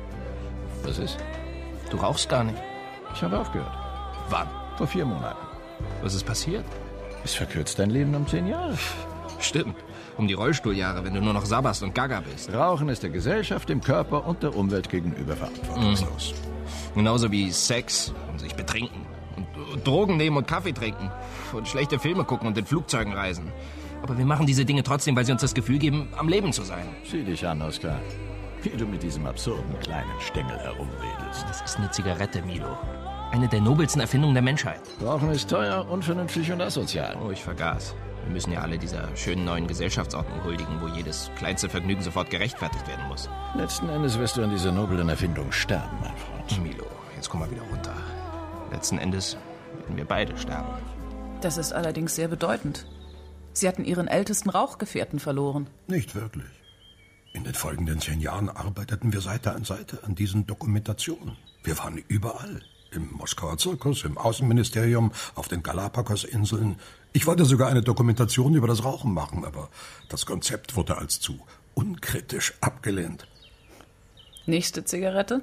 Was ist? Du rauchst gar nicht. Ich habe aufgehört. Wann? Vor 4 Monaten. Was ist passiert? Es verkürzt dein Leben um 10 Jahre. Stimmt. Um die Rollstuhljahre, wenn du nur noch sabberst und gaga bist. Rauchen ist der Gesellschaft, dem Körper und der Umwelt gegenüber verantwortungslos. Genauso wie Sex und sich betrinken. Und Drogen nehmen und Kaffee trinken. Und schlechte Filme gucken und in Flugzeugen reisen. Aber wir machen diese Dinge trotzdem, weil sie uns das Gefühl geben, am Leben zu sein. Sieh dich an, Oskar. Wie du mit diesem absurden kleinen Stängel herumredest. Das ist eine Zigarette, Milo. Eine der nobelsten Erfindungen der Menschheit. Rauchen ist teuer, unvernünftig und asozial. Oh, ich vergaß. Wir müssen ja alle dieser schönen neuen Gesellschaftsordnung huldigen, wo jedes kleinste Vergnügen sofort gerechtfertigt werden muss. Letzten Endes wirst du an dieser noblen Erfindung sterben, mein Freund. Milo, jetzt komm mal wieder runter. Letzten Endes werden wir beide sterben. Das ist allerdings sehr bedeutend. Sie hatten Ihren ältesten Rauchgefährten verloren. Nicht wirklich. In den folgenden 10 Jahren arbeiteten wir Seite an Seite an diesen Dokumentationen. Wir waren überall. Im Moskauer Zirkus, im Außenministerium, auf den Galapagos-Inseln. Ich wollte sogar eine Dokumentation über das Rauchen machen, aber das Konzept wurde als zu unkritisch abgelehnt. Nächste Zigarette?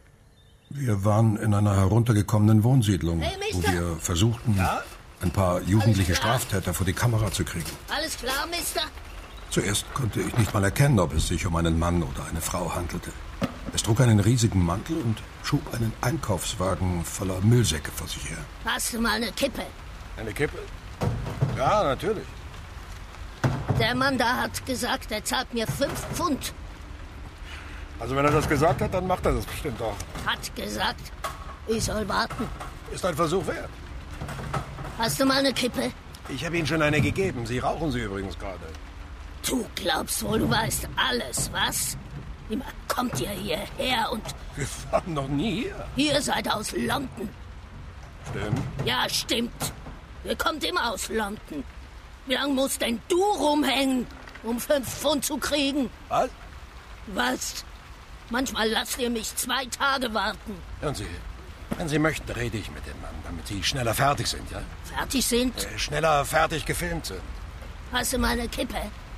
Wir waren in einer heruntergekommenen Wohnsiedlung, wo wir versuchten, ein paar jugendliche Straftäter vor die Kamera zu kriegen. Alles klar, Mister? Zuerst konnte ich nicht mal erkennen, ob es sich um einen Mann oder eine Frau handelte. Es trug einen riesigen Mantel und schob einen Einkaufswagen voller Müllsäcke vor sich her. Hast du mal eine Kippe? Eine Kippe? Ja, natürlich. Der Mann da hat gesagt, er zahlt mir 5 Pfund. Also wenn er das gesagt hat, dann macht er das bestimmt auch. Hat gesagt, ich soll warten. Ist ein Versuch wert. Hast du mal eine Kippe? Ich habe Ihnen schon eine gegeben. Sie rauchen sie übrigens gerade. Du glaubst wohl, du weißt alles, was? Immer kommt ihr hierher und... Wir waren noch nie hier. Ihr seid aus London. Stimmt. Ja, stimmt. Ihr kommt immer aus London. Wie lange musst denn du rumhängen, um 5 Pfund zu kriegen? Was? Was? Manchmal lasst ihr mich 2 Tage warten. Hören Sie, wenn Sie möchten, rede ich mit dem Mann, damit Sie schneller fertig sind, ja? Fertig sind? Schneller fertig gefilmt sind. Hast du meine Kippe?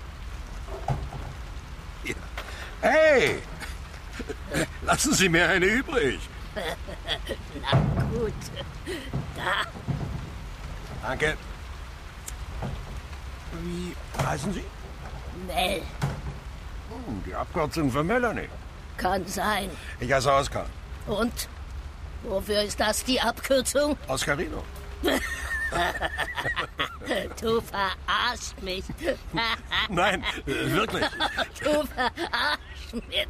Ja. Hey! Lassen Sie mir eine übrig. Na gut. Da. Danke. Wie heißen Sie? Mel. Die Abkürzung für Melanie. Kann sein. Ich heiße Oskar. Und? Wofür ist das die Abkürzung? Oscarino. Du verarschst mich. Nein, wirklich. Du verarschst mich.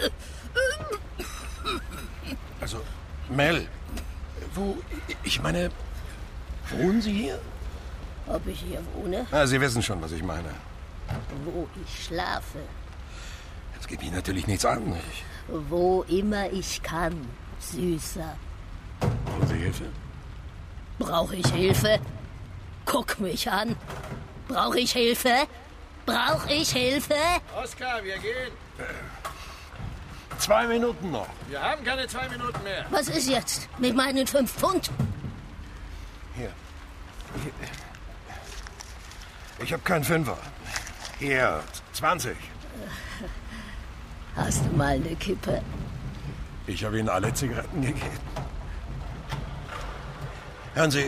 Also, Mel, ich meine, wohnen Sie hier? Ob ich hier wohne? Sie wissen schon, was ich meine. Wo ich schlafe. Das geht mich natürlich nichts an. Wo immer ich kann, Süßer. Brauchen Sie Hilfe? Brauche ich Hilfe? Guck mich an. Brauche ich Hilfe? Brauche ich Hilfe? Oskar, wir gehen. 2 Minuten noch. Wir haben keine 2 Minuten mehr. Was ist jetzt mit meinen 5 Pfund? Hier. Ich habe keinen Fünfer. Hier, 20. Hast du mal eine Kippe? Ich habe Ihnen alle Zigaretten gegeben. Hören Sie,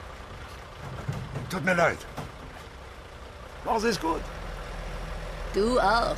tut mir leid. Machen Sie es gut. Du auch,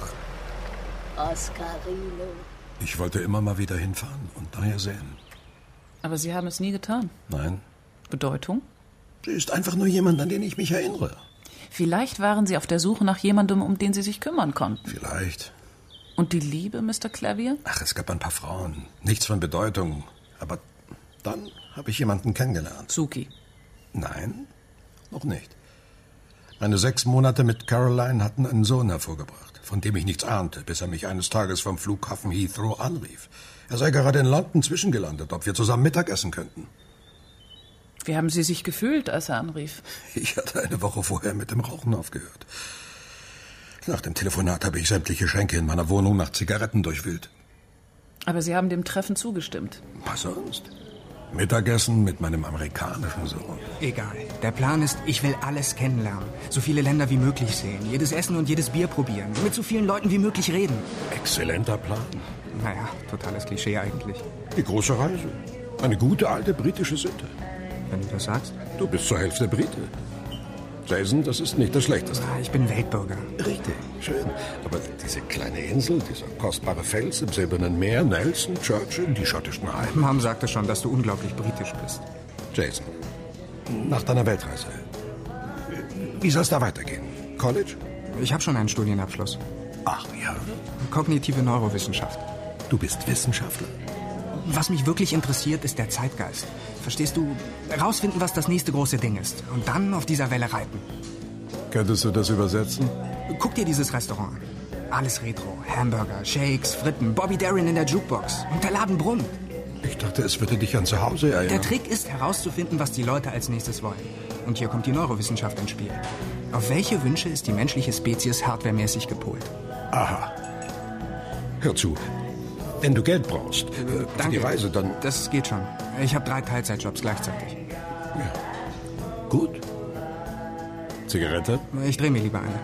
Oscarino. Ich wollte immer mal wieder hinfahren und nachher sehen. Aber Sie haben es nie getan. Nein. Bedeutung? Sie ist einfach nur jemand, an den ich mich erinnere. Vielleicht waren Sie auf der Suche nach jemandem, um den Sie sich kümmern konnten. Vielleicht. Und die Liebe, Mr. Clavier? Ach, es gab ein paar Frauen. Nichts von Bedeutung. Aber dann habe ich jemanden kennengelernt. Suki? Nein, noch nicht. Meine 6 Monate mit Caroline hatten einen Sohn hervorgebracht, von dem ich nichts ahnte, bis er mich eines Tages vom Flughafen Heathrow anrief. Er sei gerade in London zwischengelandet, ob wir zusammen Mittagessen könnten. Wie haben Sie sich gefühlt, als er anrief? Ich hatte eine Woche vorher mit dem Rauchen aufgehört. Nach dem Telefonat habe ich sämtliche Schränke in meiner Wohnung nach Zigaretten durchwühlt. Aber Sie haben dem Treffen zugestimmt. Was sonst? Mittagessen mit meinem amerikanischen Sohn. Egal. Der Plan ist, ich will alles kennenlernen. So viele Länder wie möglich sehen. Jedes Essen und jedes Bier probieren. Mit so vielen Leuten wie möglich reden. Exzellenter Plan. Naja, totales Klischee eigentlich. Die große Reise. Eine gute alte britische Sitte. Wenn du das sagst. Du bist zur Hälfte Brite. Jason, das ist nicht das Schlechteste. Ich bin Weltbürger. Richtig, schön. Aber diese kleine Insel, dieser kostbare Fels im Silbernen Meer, Nelson, Churchill, die schottischen Alpen. Mom sagte schon, dass du unglaublich britisch bist. Jason, nach deiner Weltreise, wie soll es da weitergehen? College? Ich habe schon einen Studienabschluss. Ach ja? Kognitive Neurowissenschaft. Du bist Wissenschaftler? Was mich wirklich interessiert, ist der Zeitgeist. Verstehst du? Rausfinden, was das nächste große Ding ist. Und dann auf dieser Welle reiten. Könntest du das übersetzen? Guck dir dieses Restaurant an. Alles Retro. Hamburger, Shakes, Fritten, Bobby Darin in der Jukebox. Und der Laden brummt. Ich dachte, es würde dich an zu Hause erinnern. Der Trick ist, herauszufinden, was die Leute als nächstes wollen. Und hier kommt die Neurowissenschaft ins Spiel. Auf welche Wünsche ist die menschliche Spezies hardwaremäßig gepolt? Aha. Hör zu. Wenn du Geld brauchst für die Reise, dann... Das geht schon. Ich habe 3 Teilzeitjobs gleichzeitig. Ja. Gut. Zigarette? Ich drehe mir lieber eine.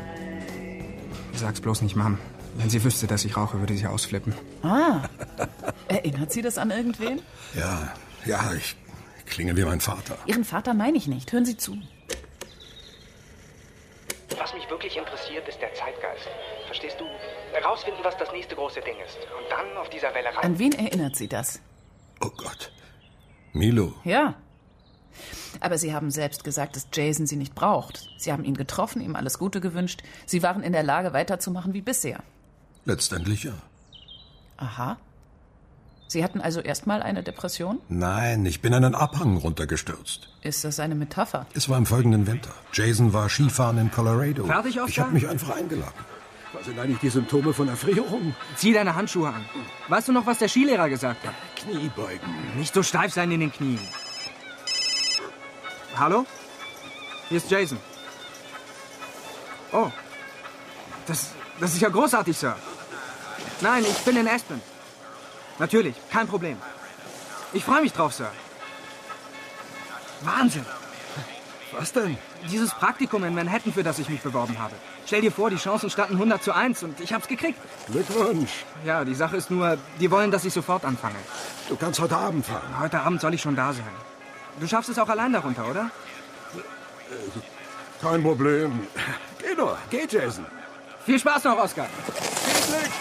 Sag's bloß nicht, Mom. Wenn sie wüsste, dass ich rauche, würde sie ausflippen. Ah. Erinnert Sie das an irgendwen? Ja, ich klinge wie mein Vater. Ihren Vater meine ich nicht. Hören Sie zu. Was mich wirklich interessiert, ist der Zeitgeist. Verstehst du? Herausfinden, was das nächste große Ding ist. Und dann auf dieser Welle rein. An wen erinnert Sie das? Oh Gott. Milo. Ja. Aber Sie haben selbst gesagt, dass Jason Sie nicht braucht. Sie haben ihn getroffen, ihm alles Gute gewünscht. Sie waren in der Lage, weiterzumachen wie bisher. Letztendlich ja. Aha. Sie hatten also erstmal eine Depression? Nein, ich bin einen Abhang runtergestürzt. Ist das eine Metapher? Es war im folgenden Winter. Jason war Skifahren in Colorado. Fertig, Oscar? Ich habe mich einfach eingeladen. Was sind eigentlich die Symptome von Erfrierung? Zieh deine Handschuhe an. Weißt du noch, was der Skilehrer gesagt hat? Kniebeugen. Nicht so steif sein in den Knien. Hallo? Hier ist Jason. Oh. Das ist ja großartig, Sir. Nein, ich bin in Aspen. Natürlich, kein Problem. Ich freue mich drauf, Sir. Wahnsinn. Was denn? Dieses Praktikum in Manhattan, für das ich mich beworben habe. Stell dir vor, die Chancen standen 100:1 und ich hab's gekriegt. Glückwunsch. Ja, die Sache ist nur, die wollen, dass ich sofort anfange. Du kannst heute Abend fahren. Heute Abend soll ich schon da sein. Du schaffst es auch allein darunter, oder? Kein Problem. Geh nur, geh, Jason. Viel Spaß noch, Oscar. Viel Glück.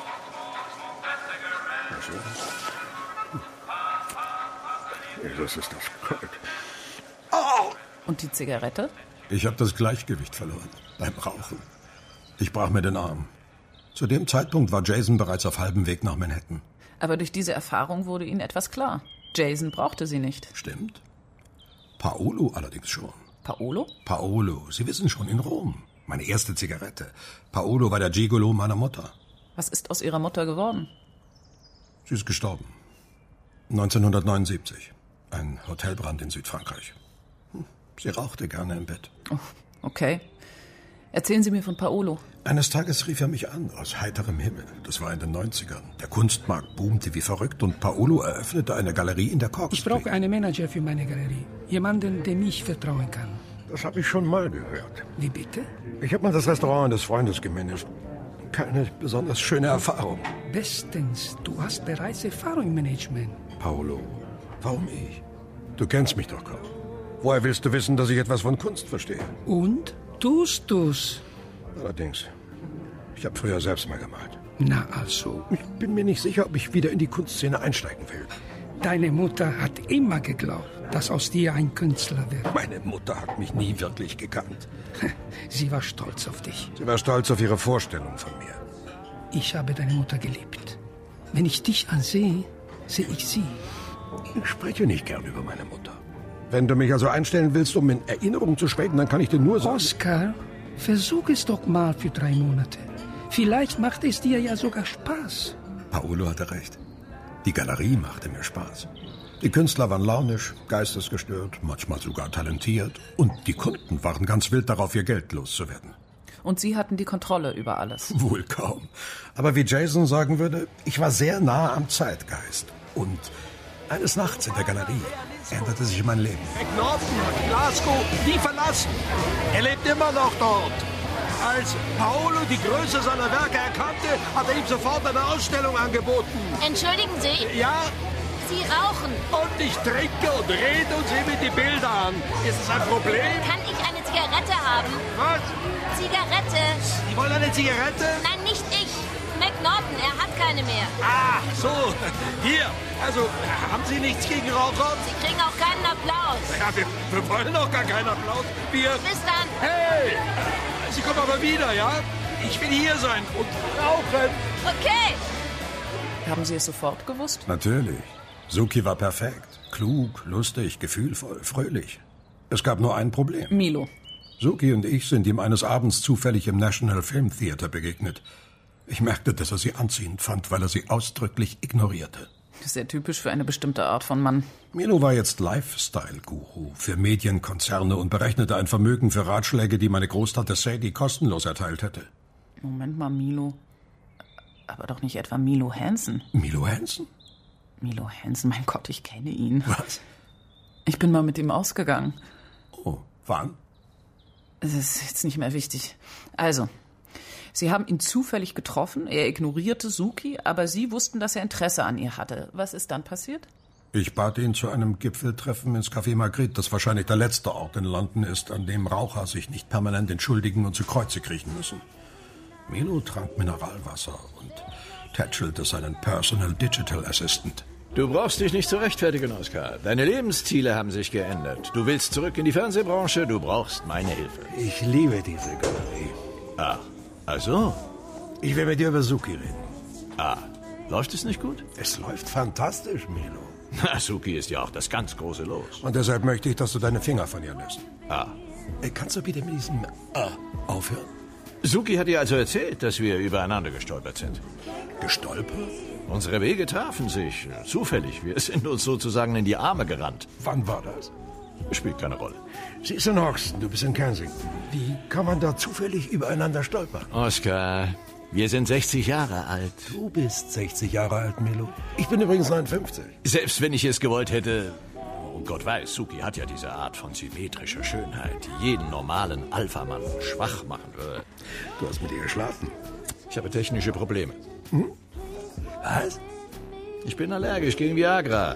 Das ist das Gold. Oh! Und die Zigarette? Ich habe das Gleichgewicht verloren beim Rauchen. Ich brach mir den Arm. Zu dem Zeitpunkt war Jason bereits auf halbem Weg nach Manhattan. Aber durch diese Erfahrung wurde Ihnen etwas klar. Jason brauchte Sie nicht. Stimmt. Paolo allerdings schon. Paolo? Paolo, Sie wissen schon, in Rom. Meine erste Zigarette. Paolo war der Gigolo meiner Mutter. Was ist aus Ihrer Mutter geworden? Sie ist gestorben. 1979. Ein Hotelbrand in Südfrankreich. Sie rauchte gerne im Bett. Oh, okay. Erzählen Sie mir von Paolo. Eines Tages rief er mich an, aus heiterem Himmel. Das war in den 90ern. Der Kunstmarkt boomte wie verrückt und Paolo eröffnete eine Galerie in der Cork Ich brauche einen Manager für meine Galerie. Jemanden, dem ich vertrauen kann. Das habe ich schon mal gehört. Wie bitte? Ich habe mal das Restaurant eines Freundes gemanagt. Keine besonders schöne Erfahrung. Bestens. Du hast bereits Erfahrung im Management. Paolo, warum ich? Du kennst mich doch kaum. Woher willst du wissen, dass ich etwas von Kunst verstehe? Und? Tust du's? Allerdings. Ich habe früher selbst mal gemalt. Na also. Ich bin mir nicht sicher, ob ich wieder in die Kunstszene einsteigen will. Deine Mutter hat immer geglaubt, dass aus dir ein Künstler wird. Meine Mutter hat mich nie wirklich gekannt. Sie war stolz auf dich. Sie war stolz auf ihre Vorstellung von mir. Ich habe deine Mutter geliebt. Wenn ich dich ansehe, sehe ich sie. Ich spreche nicht gern über meine Mutter. Wenn du mich also einstellen willst, um in Erinnerung zu schwelgen, dann kann ich dir nur sagen... Oscar, versuch es doch mal für 3 Monate. Vielleicht macht es dir ja sogar Spaß. Paolo hatte recht. Die Galerie machte mir Spaß. Die Künstler waren launisch, geistesgestört, manchmal sogar talentiert. Und die Kunden waren ganz wild darauf, ihr Geld loszuwerden. Und Sie hatten die Kontrolle über alles? Wohl kaum. Aber wie Jason sagen würde, ich war sehr nah am Zeitgeist. Und eines Nachts in der Galerie änderte sich mein Leben. McNaughton hat Glasgow nie verlassen. Er lebt immer noch dort. Als Paolo die Größe seiner Werke erkannte, hat er ihm sofort eine Ausstellung angeboten. Entschuldigen Sie? Ja? Sie rauchen. Und ich trinke und rede und sehe mir die Bilder an. Ist es ein Problem? Kann ich eine Zigarette haben? Was? Zigarette. Sie wollen eine Zigarette? Nein, nicht ich. McNaughton, er hat keine mehr. Ah, so. Hier. Also, haben Sie nichts gegen Raucher? Sie kriegen auch keinen Applaus. Ja, wir wollen doch gar keinen Applaus. Wir... Bis dann. Hey! Sie kommen aber wieder, ja? Ich will hier sein und rauchen. Okay. Haben Sie es sofort gewusst? Natürlich. Suki war perfekt. Klug, lustig, gefühlvoll, fröhlich. Es gab nur ein Problem. Milo. Suki und ich sind ihm eines Abends zufällig im National Film Theater begegnet. Ich merkte, dass er sie anziehend fand, weil er sie ausdrücklich ignorierte. Sehr typisch für eine bestimmte Art von Mann. Milo war jetzt Lifestyle-Guru für Medienkonzerne und berechnete ein Vermögen für Ratschläge, die meine Großtante Sadie kostenlos erteilt hätte. Moment mal, Milo. Aber doch nicht etwa Milo Hansen. Milo Hansen? Milo Hansen, mein Gott, ich kenne ihn. Was? Ich bin mal mit ihm ausgegangen. Oh, wann? Es ist jetzt nicht mehr wichtig. Also, Sie haben ihn zufällig getroffen, er ignorierte Suki, aber Sie wussten, dass er Interesse an ihr hatte. Was ist dann passiert? Ich bat ihn zu einem Gipfeltreffen ins Café Magritte, das wahrscheinlich der letzte Ort in London ist, an dem Raucher sich nicht permanent entschuldigen und zu Kreuze kriechen müssen. Milo trank Mineralwasser und tätschelte seinen Personal Digital Assistant. Du brauchst dich nicht zu rechtfertigen, Oskar. Deine Lebensziele haben sich geändert. Du willst zurück in die Fernsehbranche, du brauchst meine Hilfe. Ich liebe diese Galerie. Ah, also? Ich will mit dir über Suki reden. Ah, läuft es nicht gut? Es läuft fantastisch, Milo. Na, Suki ist ja auch das ganz große Los. Und deshalb möchte ich, dass du deine Finger von ihr lässt. Ah. Kannst du bitte mit diesem aufhören? Suki hat dir also erzählt, dass wir übereinander gestolpert sind. Gestolpert? Unsere Wege trafen sich. Zufällig. Wir sind uns sozusagen in die Arme gerannt. Wann war das? Spielt keine Rolle. Sie ist in Hoxton, du bist in Kensington. Wie kann man da zufällig übereinander stolpern? Oskar, wir sind 60 Jahre alt. Du bist 60 Jahre alt, Milo. Ich bin übrigens 59. Selbst wenn ich es gewollt hätte... Und Gott weiß, Suki hat ja diese Art von symmetrischer Schönheit, die jeden normalen Alpha-Mann schwach machen würde. Du hast mit ihr geschlafen? Ich habe technische Probleme. Hm? Was? Ich bin allergisch gegen Viagra.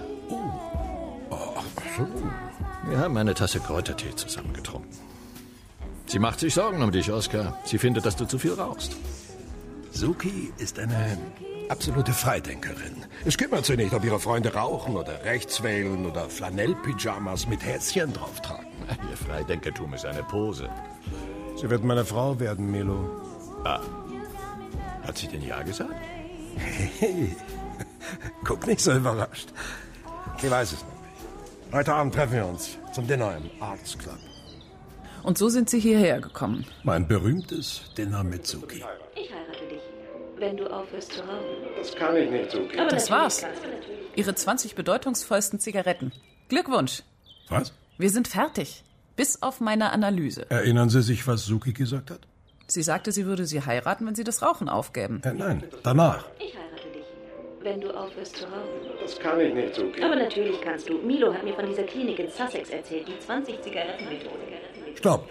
Ach so. Wir haben eine Tasse Kräutertee zusammen getrunken. Sie macht sich Sorgen um dich, Oskar. Sie findet, dass du zu viel rauchst. Suki ist eine absolute Freidenkerin. Es kümmert sie nicht, ob ihre Freunde rauchen oder rechts wählen oder Flanellpyjamas mit Häschen drauf tragen. Ihr Freidenkertum ist eine Pose. Sie wird meine Frau werden, Milo. Ah. Hat sie denn ja gesagt? Hey, guck nicht so überrascht. Sie weiß es noch nicht. Heute Abend treffen wir uns zum Dinner im Arts Club. Und so sind Sie hierher gekommen. Mein berühmtes Dinner mit Suki. Ich heirate dich, wenn du aufhörst zu rauchen. Das kann ich nicht, Suki. Aber das war's. Ihre 20 bedeutungsvollsten Zigaretten. Glückwunsch. Was? Wir sind fertig. Bis auf meine Analyse. Erinnern Sie sich, was Suki gesagt hat? Sie sagte, sie würde Sie heiraten, wenn Sie das Rauchen aufgäben. Nein, danach. Ich heirate dich, wenn du aufhörst zu rauchen. Das kann ich nicht, Suki. Aber natürlich kannst du. Milo hat mir von dieser Klinik in Sussex erzählt, die 20 Zigarettenmethode. Stopp.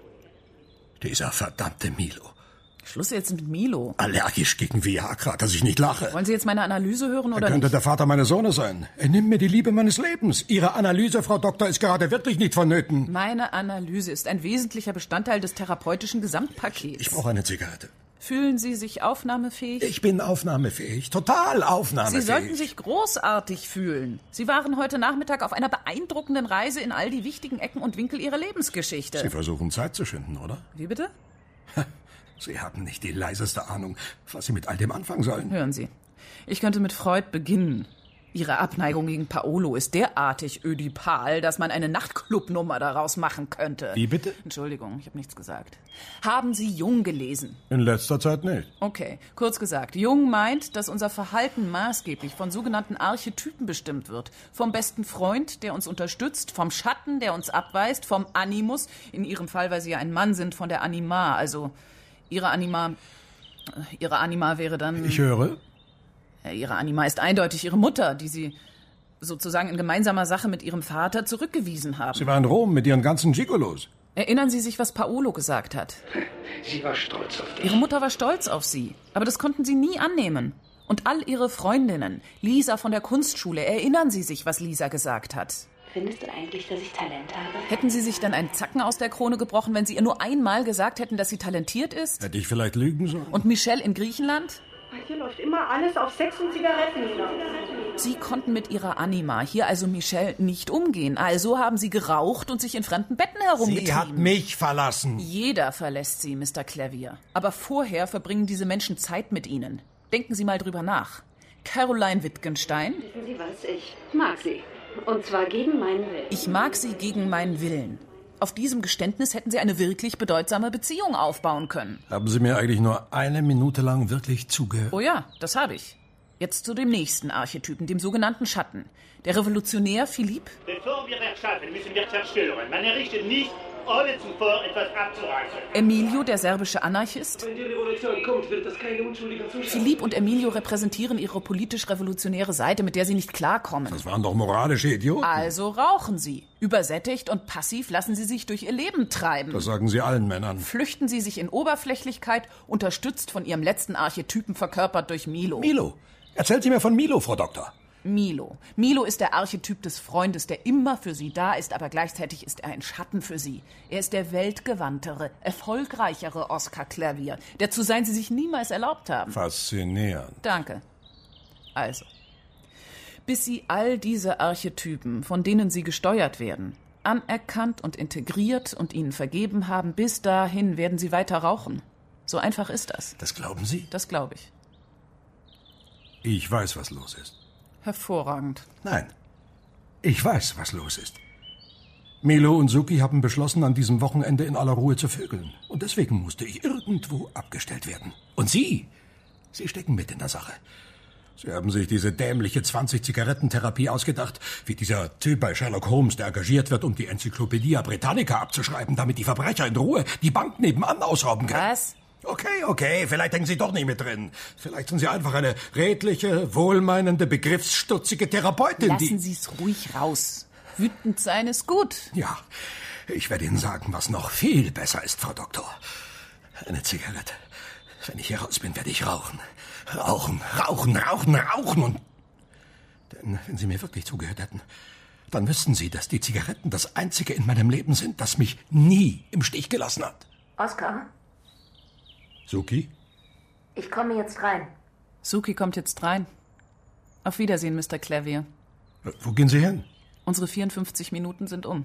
Dieser verdammte Milo. Schluss jetzt mit Milo. Allergisch gegen Viagra, dass ich nicht lache. Wollen Sie jetzt meine Analyse hören oder Er könnte nicht? der Vater meines Sohnes sein. Er nimmt mir die Liebe meines Lebens. Ihre Analyse, Frau Doktor, ist gerade wirklich nicht vonnöten. Meine Analyse ist ein wesentlicher Bestandteil des therapeutischen Gesamtpakets. Ich brauche eine Zigarette. Fühlen Sie sich aufnahmefähig? Ich bin aufnahmefähig, total aufnahmefähig. Sie sollten sich großartig fühlen. Sie waren heute Nachmittag auf einer beeindruckenden Reise in all die wichtigen Ecken und Winkel Ihrer Lebensgeschichte. Sie versuchen Zeit zu schinden, oder? Wie bitte? Sie haben nicht die leiseste Ahnung, was Sie mit all dem anfangen sollen. Hören Sie, ich könnte mit Freud beginnen. Ihre Abneigung gegen Paolo ist derartig ödipal, dass man eine Nachtclubnummer daraus machen könnte. Wie bitte? Entschuldigung, ich habe nichts gesagt. Haben Sie Jung gelesen? In letzter Zeit nicht. Okay, kurz gesagt, Jung meint, dass unser Verhalten maßgeblich von sogenannten Archetypen bestimmt wird. Vom besten Freund, der uns unterstützt, vom Schatten, der uns abweist, vom Animus, in Ihrem Fall, weil Sie ja ein Mann sind, von der Anima, also Ihre Anima wäre dann... Ich höre. Ihre Anima ist eindeutig Ihre Mutter, die Sie sozusagen in gemeinsamer Sache mit Ihrem Vater zurückgewiesen haben. Sie war in Rom mit ihren ganzen Gigolos. Erinnern Sie sich, was Paolo gesagt hat? Sie war stolz auf dich. Ihre Mutter war stolz auf Sie, aber das konnten Sie nie annehmen. Und all Ihre Freundinnen, Lisa von der Kunstschule, erinnern Sie sich, was Lisa gesagt hat? Findest du eigentlich, dass ich Talent habe? Hätten Sie sich dann einen Zacken aus der Krone gebrochen, wenn Sie ihr nur einmal gesagt hätten, dass sie talentiert ist? Hätte ich vielleicht lügen sollen? Und Michelle in Griechenland? Hier läuft immer alles auf Sex und Zigaretten hinaus. Sie konnten mit Ihrer Anima, hier also Michelle, nicht umgehen. Also haben Sie geraucht und sich in fremden Betten herumgetrieben. Sie hat mich verlassen. Jeder verlässt Sie, Mr. Clavier. Aber vorher verbringen diese Menschen Zeit mit Ihnen. Denken Sie mal drüber nach. Caroline Wittgenstein. Wissen Sie was? Ich mag sie. Und zwar gegen meinen Willen. Ich mag Sie gegen meinen Willen. Auf diesem Geständnis hätten Sie eine wirklich bedeutsame Beziehung aufbauen können. Haben Sie mir eigentlich nur eine Minute lang wirklich zugehört? Oh ja, das habe ich. Jetzt zu dem nächsten Archetypen, dem sogenannten Schatten. Der Revolutionär Philippe. Bevor wir erschaffen, müssen wir zerstören. Man errichtet nicht, ohne zuvor etwas abzureißen. Emilio, der serbische Anarchist. Wenn die Revolution kommt, wird das keine unschuldigen Zuschauer. Philippe und Emilio repräsentieren ihre politisch-revolutionäre Seite, mit der sie nicht klarkommen. Das waren doch moralische Idioten. Also rauchen sie. Übersättigt und passiv lassen sie sich durch ihr Leben treiben. Das sagen Sie allen Männern. Flüchten sie sich in Oberflächlichkeit, unterstützt von ihrem letzten Archetypen, verkörpert durch Milo. Milo? Erzählen Sie mir von Milo, Frau Doktor. Milo. Milo ist der Archetyp des Freundes, der immer für sie da ist, aber gleichzeitig ist er ein Schatten für sie. Er ist der weltgewandtere, erfolgreichere Oskar Clavier, der zu sein sie sich niemals erlaubt haben. Faszinierend. Danke. Also, Bis Sie all diese Archetypen, von denen Sie gesteuert werden, anerkannt und integriert und ihnen vergeben haben, bis dahin werden Sie weiter rauchen. So einfach ist das. Das glauben Sie? Das glaube ich. Ich weiß, was los ist. Hervorragend. Nein, ich weiß, was los ist. Milo und Suki haben beschlossen, an diesem Wochenende in aller Ruhe zu vögeln. Und deswegen musste ich irgendwo abgestellt werden. Und Sie stecken mit in der Sache. Sie haben sich diese dämliche 20-Zigaretten-Therapie ausgedacht, wie dieser Typ bei Sherlock Holmes, der engagiert wird, um die Enzyklopädie Britannica abzuschreiben, damit die Verbrecher in Ruhe die Bank nebenan ausrauben können. Was? Okay, vielleicht hängen Sie doch nicht mit drin. Vielleicht sind Sie einfach eine redliche, wohlmeinende, begriffsstutzige Therapeutin, Lassen Sie es ruhig raus. Wütend sein ist gut. Ja, ich werde Ihnen sagen, was noch viel besser ist, Frau Doktor. Eine Zigarette. Wenn ich hier raus bin, werde ich rauchen. Rauchen. Und denn wenn Sie mir wirklich zugehört hätten, dann wüssten Sie, dass die Zigaretten das Einzige in meinem Leben sind, das mich nie im Stich gelassen hat. Oskar? Suki? Ich komme jetzt rein. Suki kommt jetzt rein. Auf Wiedersehen, Mr. Clavier. Wo gehen Sie hin? Unsere 54 Minuten sind um.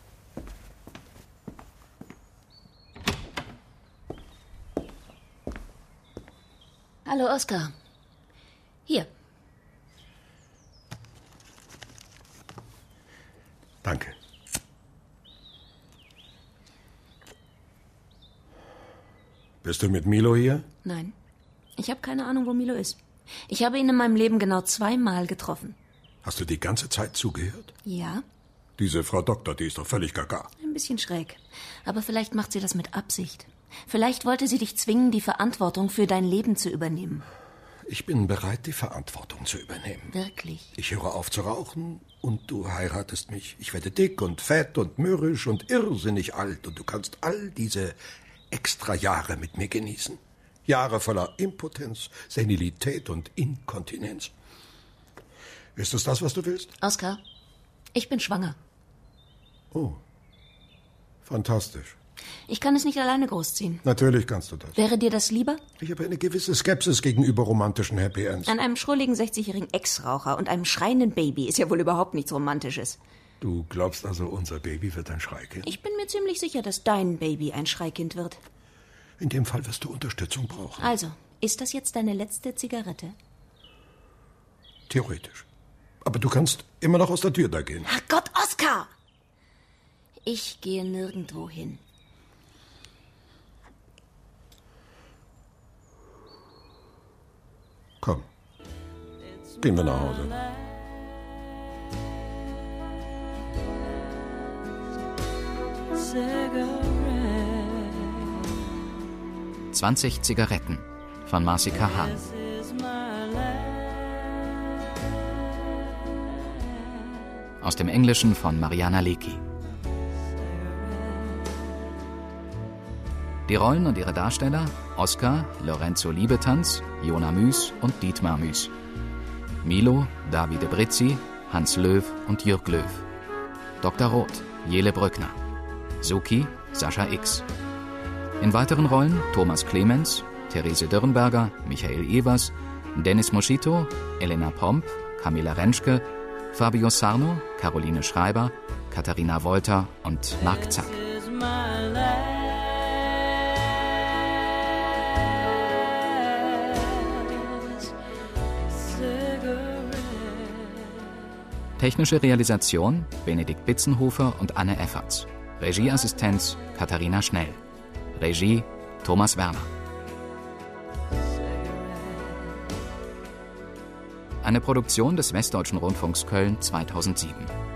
Hallo, Oskar. Hier. Danke. Bist du mit Milo hier? Nein. Ich habe keine Ahnung, wo Milo ist. Ich habe ihn in meinem Leben genau 2-mal getroffen. Hast du die ganze Zeit zugehört? Ja, Diese Frau Doktor, die ist doch völlig gaga. ein bisschen schräg. Aber vielleicht macht sie das mit Absicht. Vielleicht wollte sie dich zwingen, die Verantwortung für dein Leben zu übernehmen. Ich bin bereit, die Verantwortung zu übernehmen. Wirklich? Ich höre auf zu rauchen und du heiratest mich. Ich werde dick und fett und mürrisch und irrsinnig alt und du kannst all diese extra Jahre mit mir genießen. Jahre voller Impotenz, Senilität und Inkontinenz. Ist es das, was du willst? Oskar, ich bin schwanger. Oh, fantastisch. Ich kann es nicht alleine großziehen. Natürlich kannst du das. Wäre dir das lieber? Ich habe eine gewisse Skepsis gegenüber romantischen Happy Ends. An einem schrulligen 60-jährigen Ex-Raucher und einem schreienden Baby ist ja wohl überhaupt nichts Romantisches. Du glaubst also, unser Baby wird ein Schreikind? Ich bin mir ziemlich sicher, dass dein Baby ein Schreikind wird. In dem Fall wirst du Unterstützung brauchen. Also, ist das jetzt deine letzte Zigarette? Theoretisch. Aber du kannst immer noch aus der Tür da gehen. Herrgott, Oskar! Ich gehe nirgendwo hin. Komm, gehen wir nach Hause. »20 Zigaretten« von Marcy Kahan. Aus dem Englischen von Mariana Lecki. Die Rollen und ihre Darsteller: Oskar, Lorenzo Liebetanz, Jona Müs und Dietmar Müs. Milo, Davide Brizzi, Hans Löw und Jürg Löw. Dr. Roth, Jele Brückner. Suki, Sascha X. In weiteren Rollen Thomas Clemens, Therese Dürrenberger, Michael Evers, Dennis Moschito, Elena Pomp, Camilla Rentschke, Fabio Sarno, Caroline Schreiber, Katharina Wolter und Marc Zack. Technische Realisation Benedikt Bitzenhofer und Anne Efferts. Regieassistenz Katharina Schnell. Regie Thomas Werner. Eine Produktion des Westdeutschen Rundfunks Köln 2007.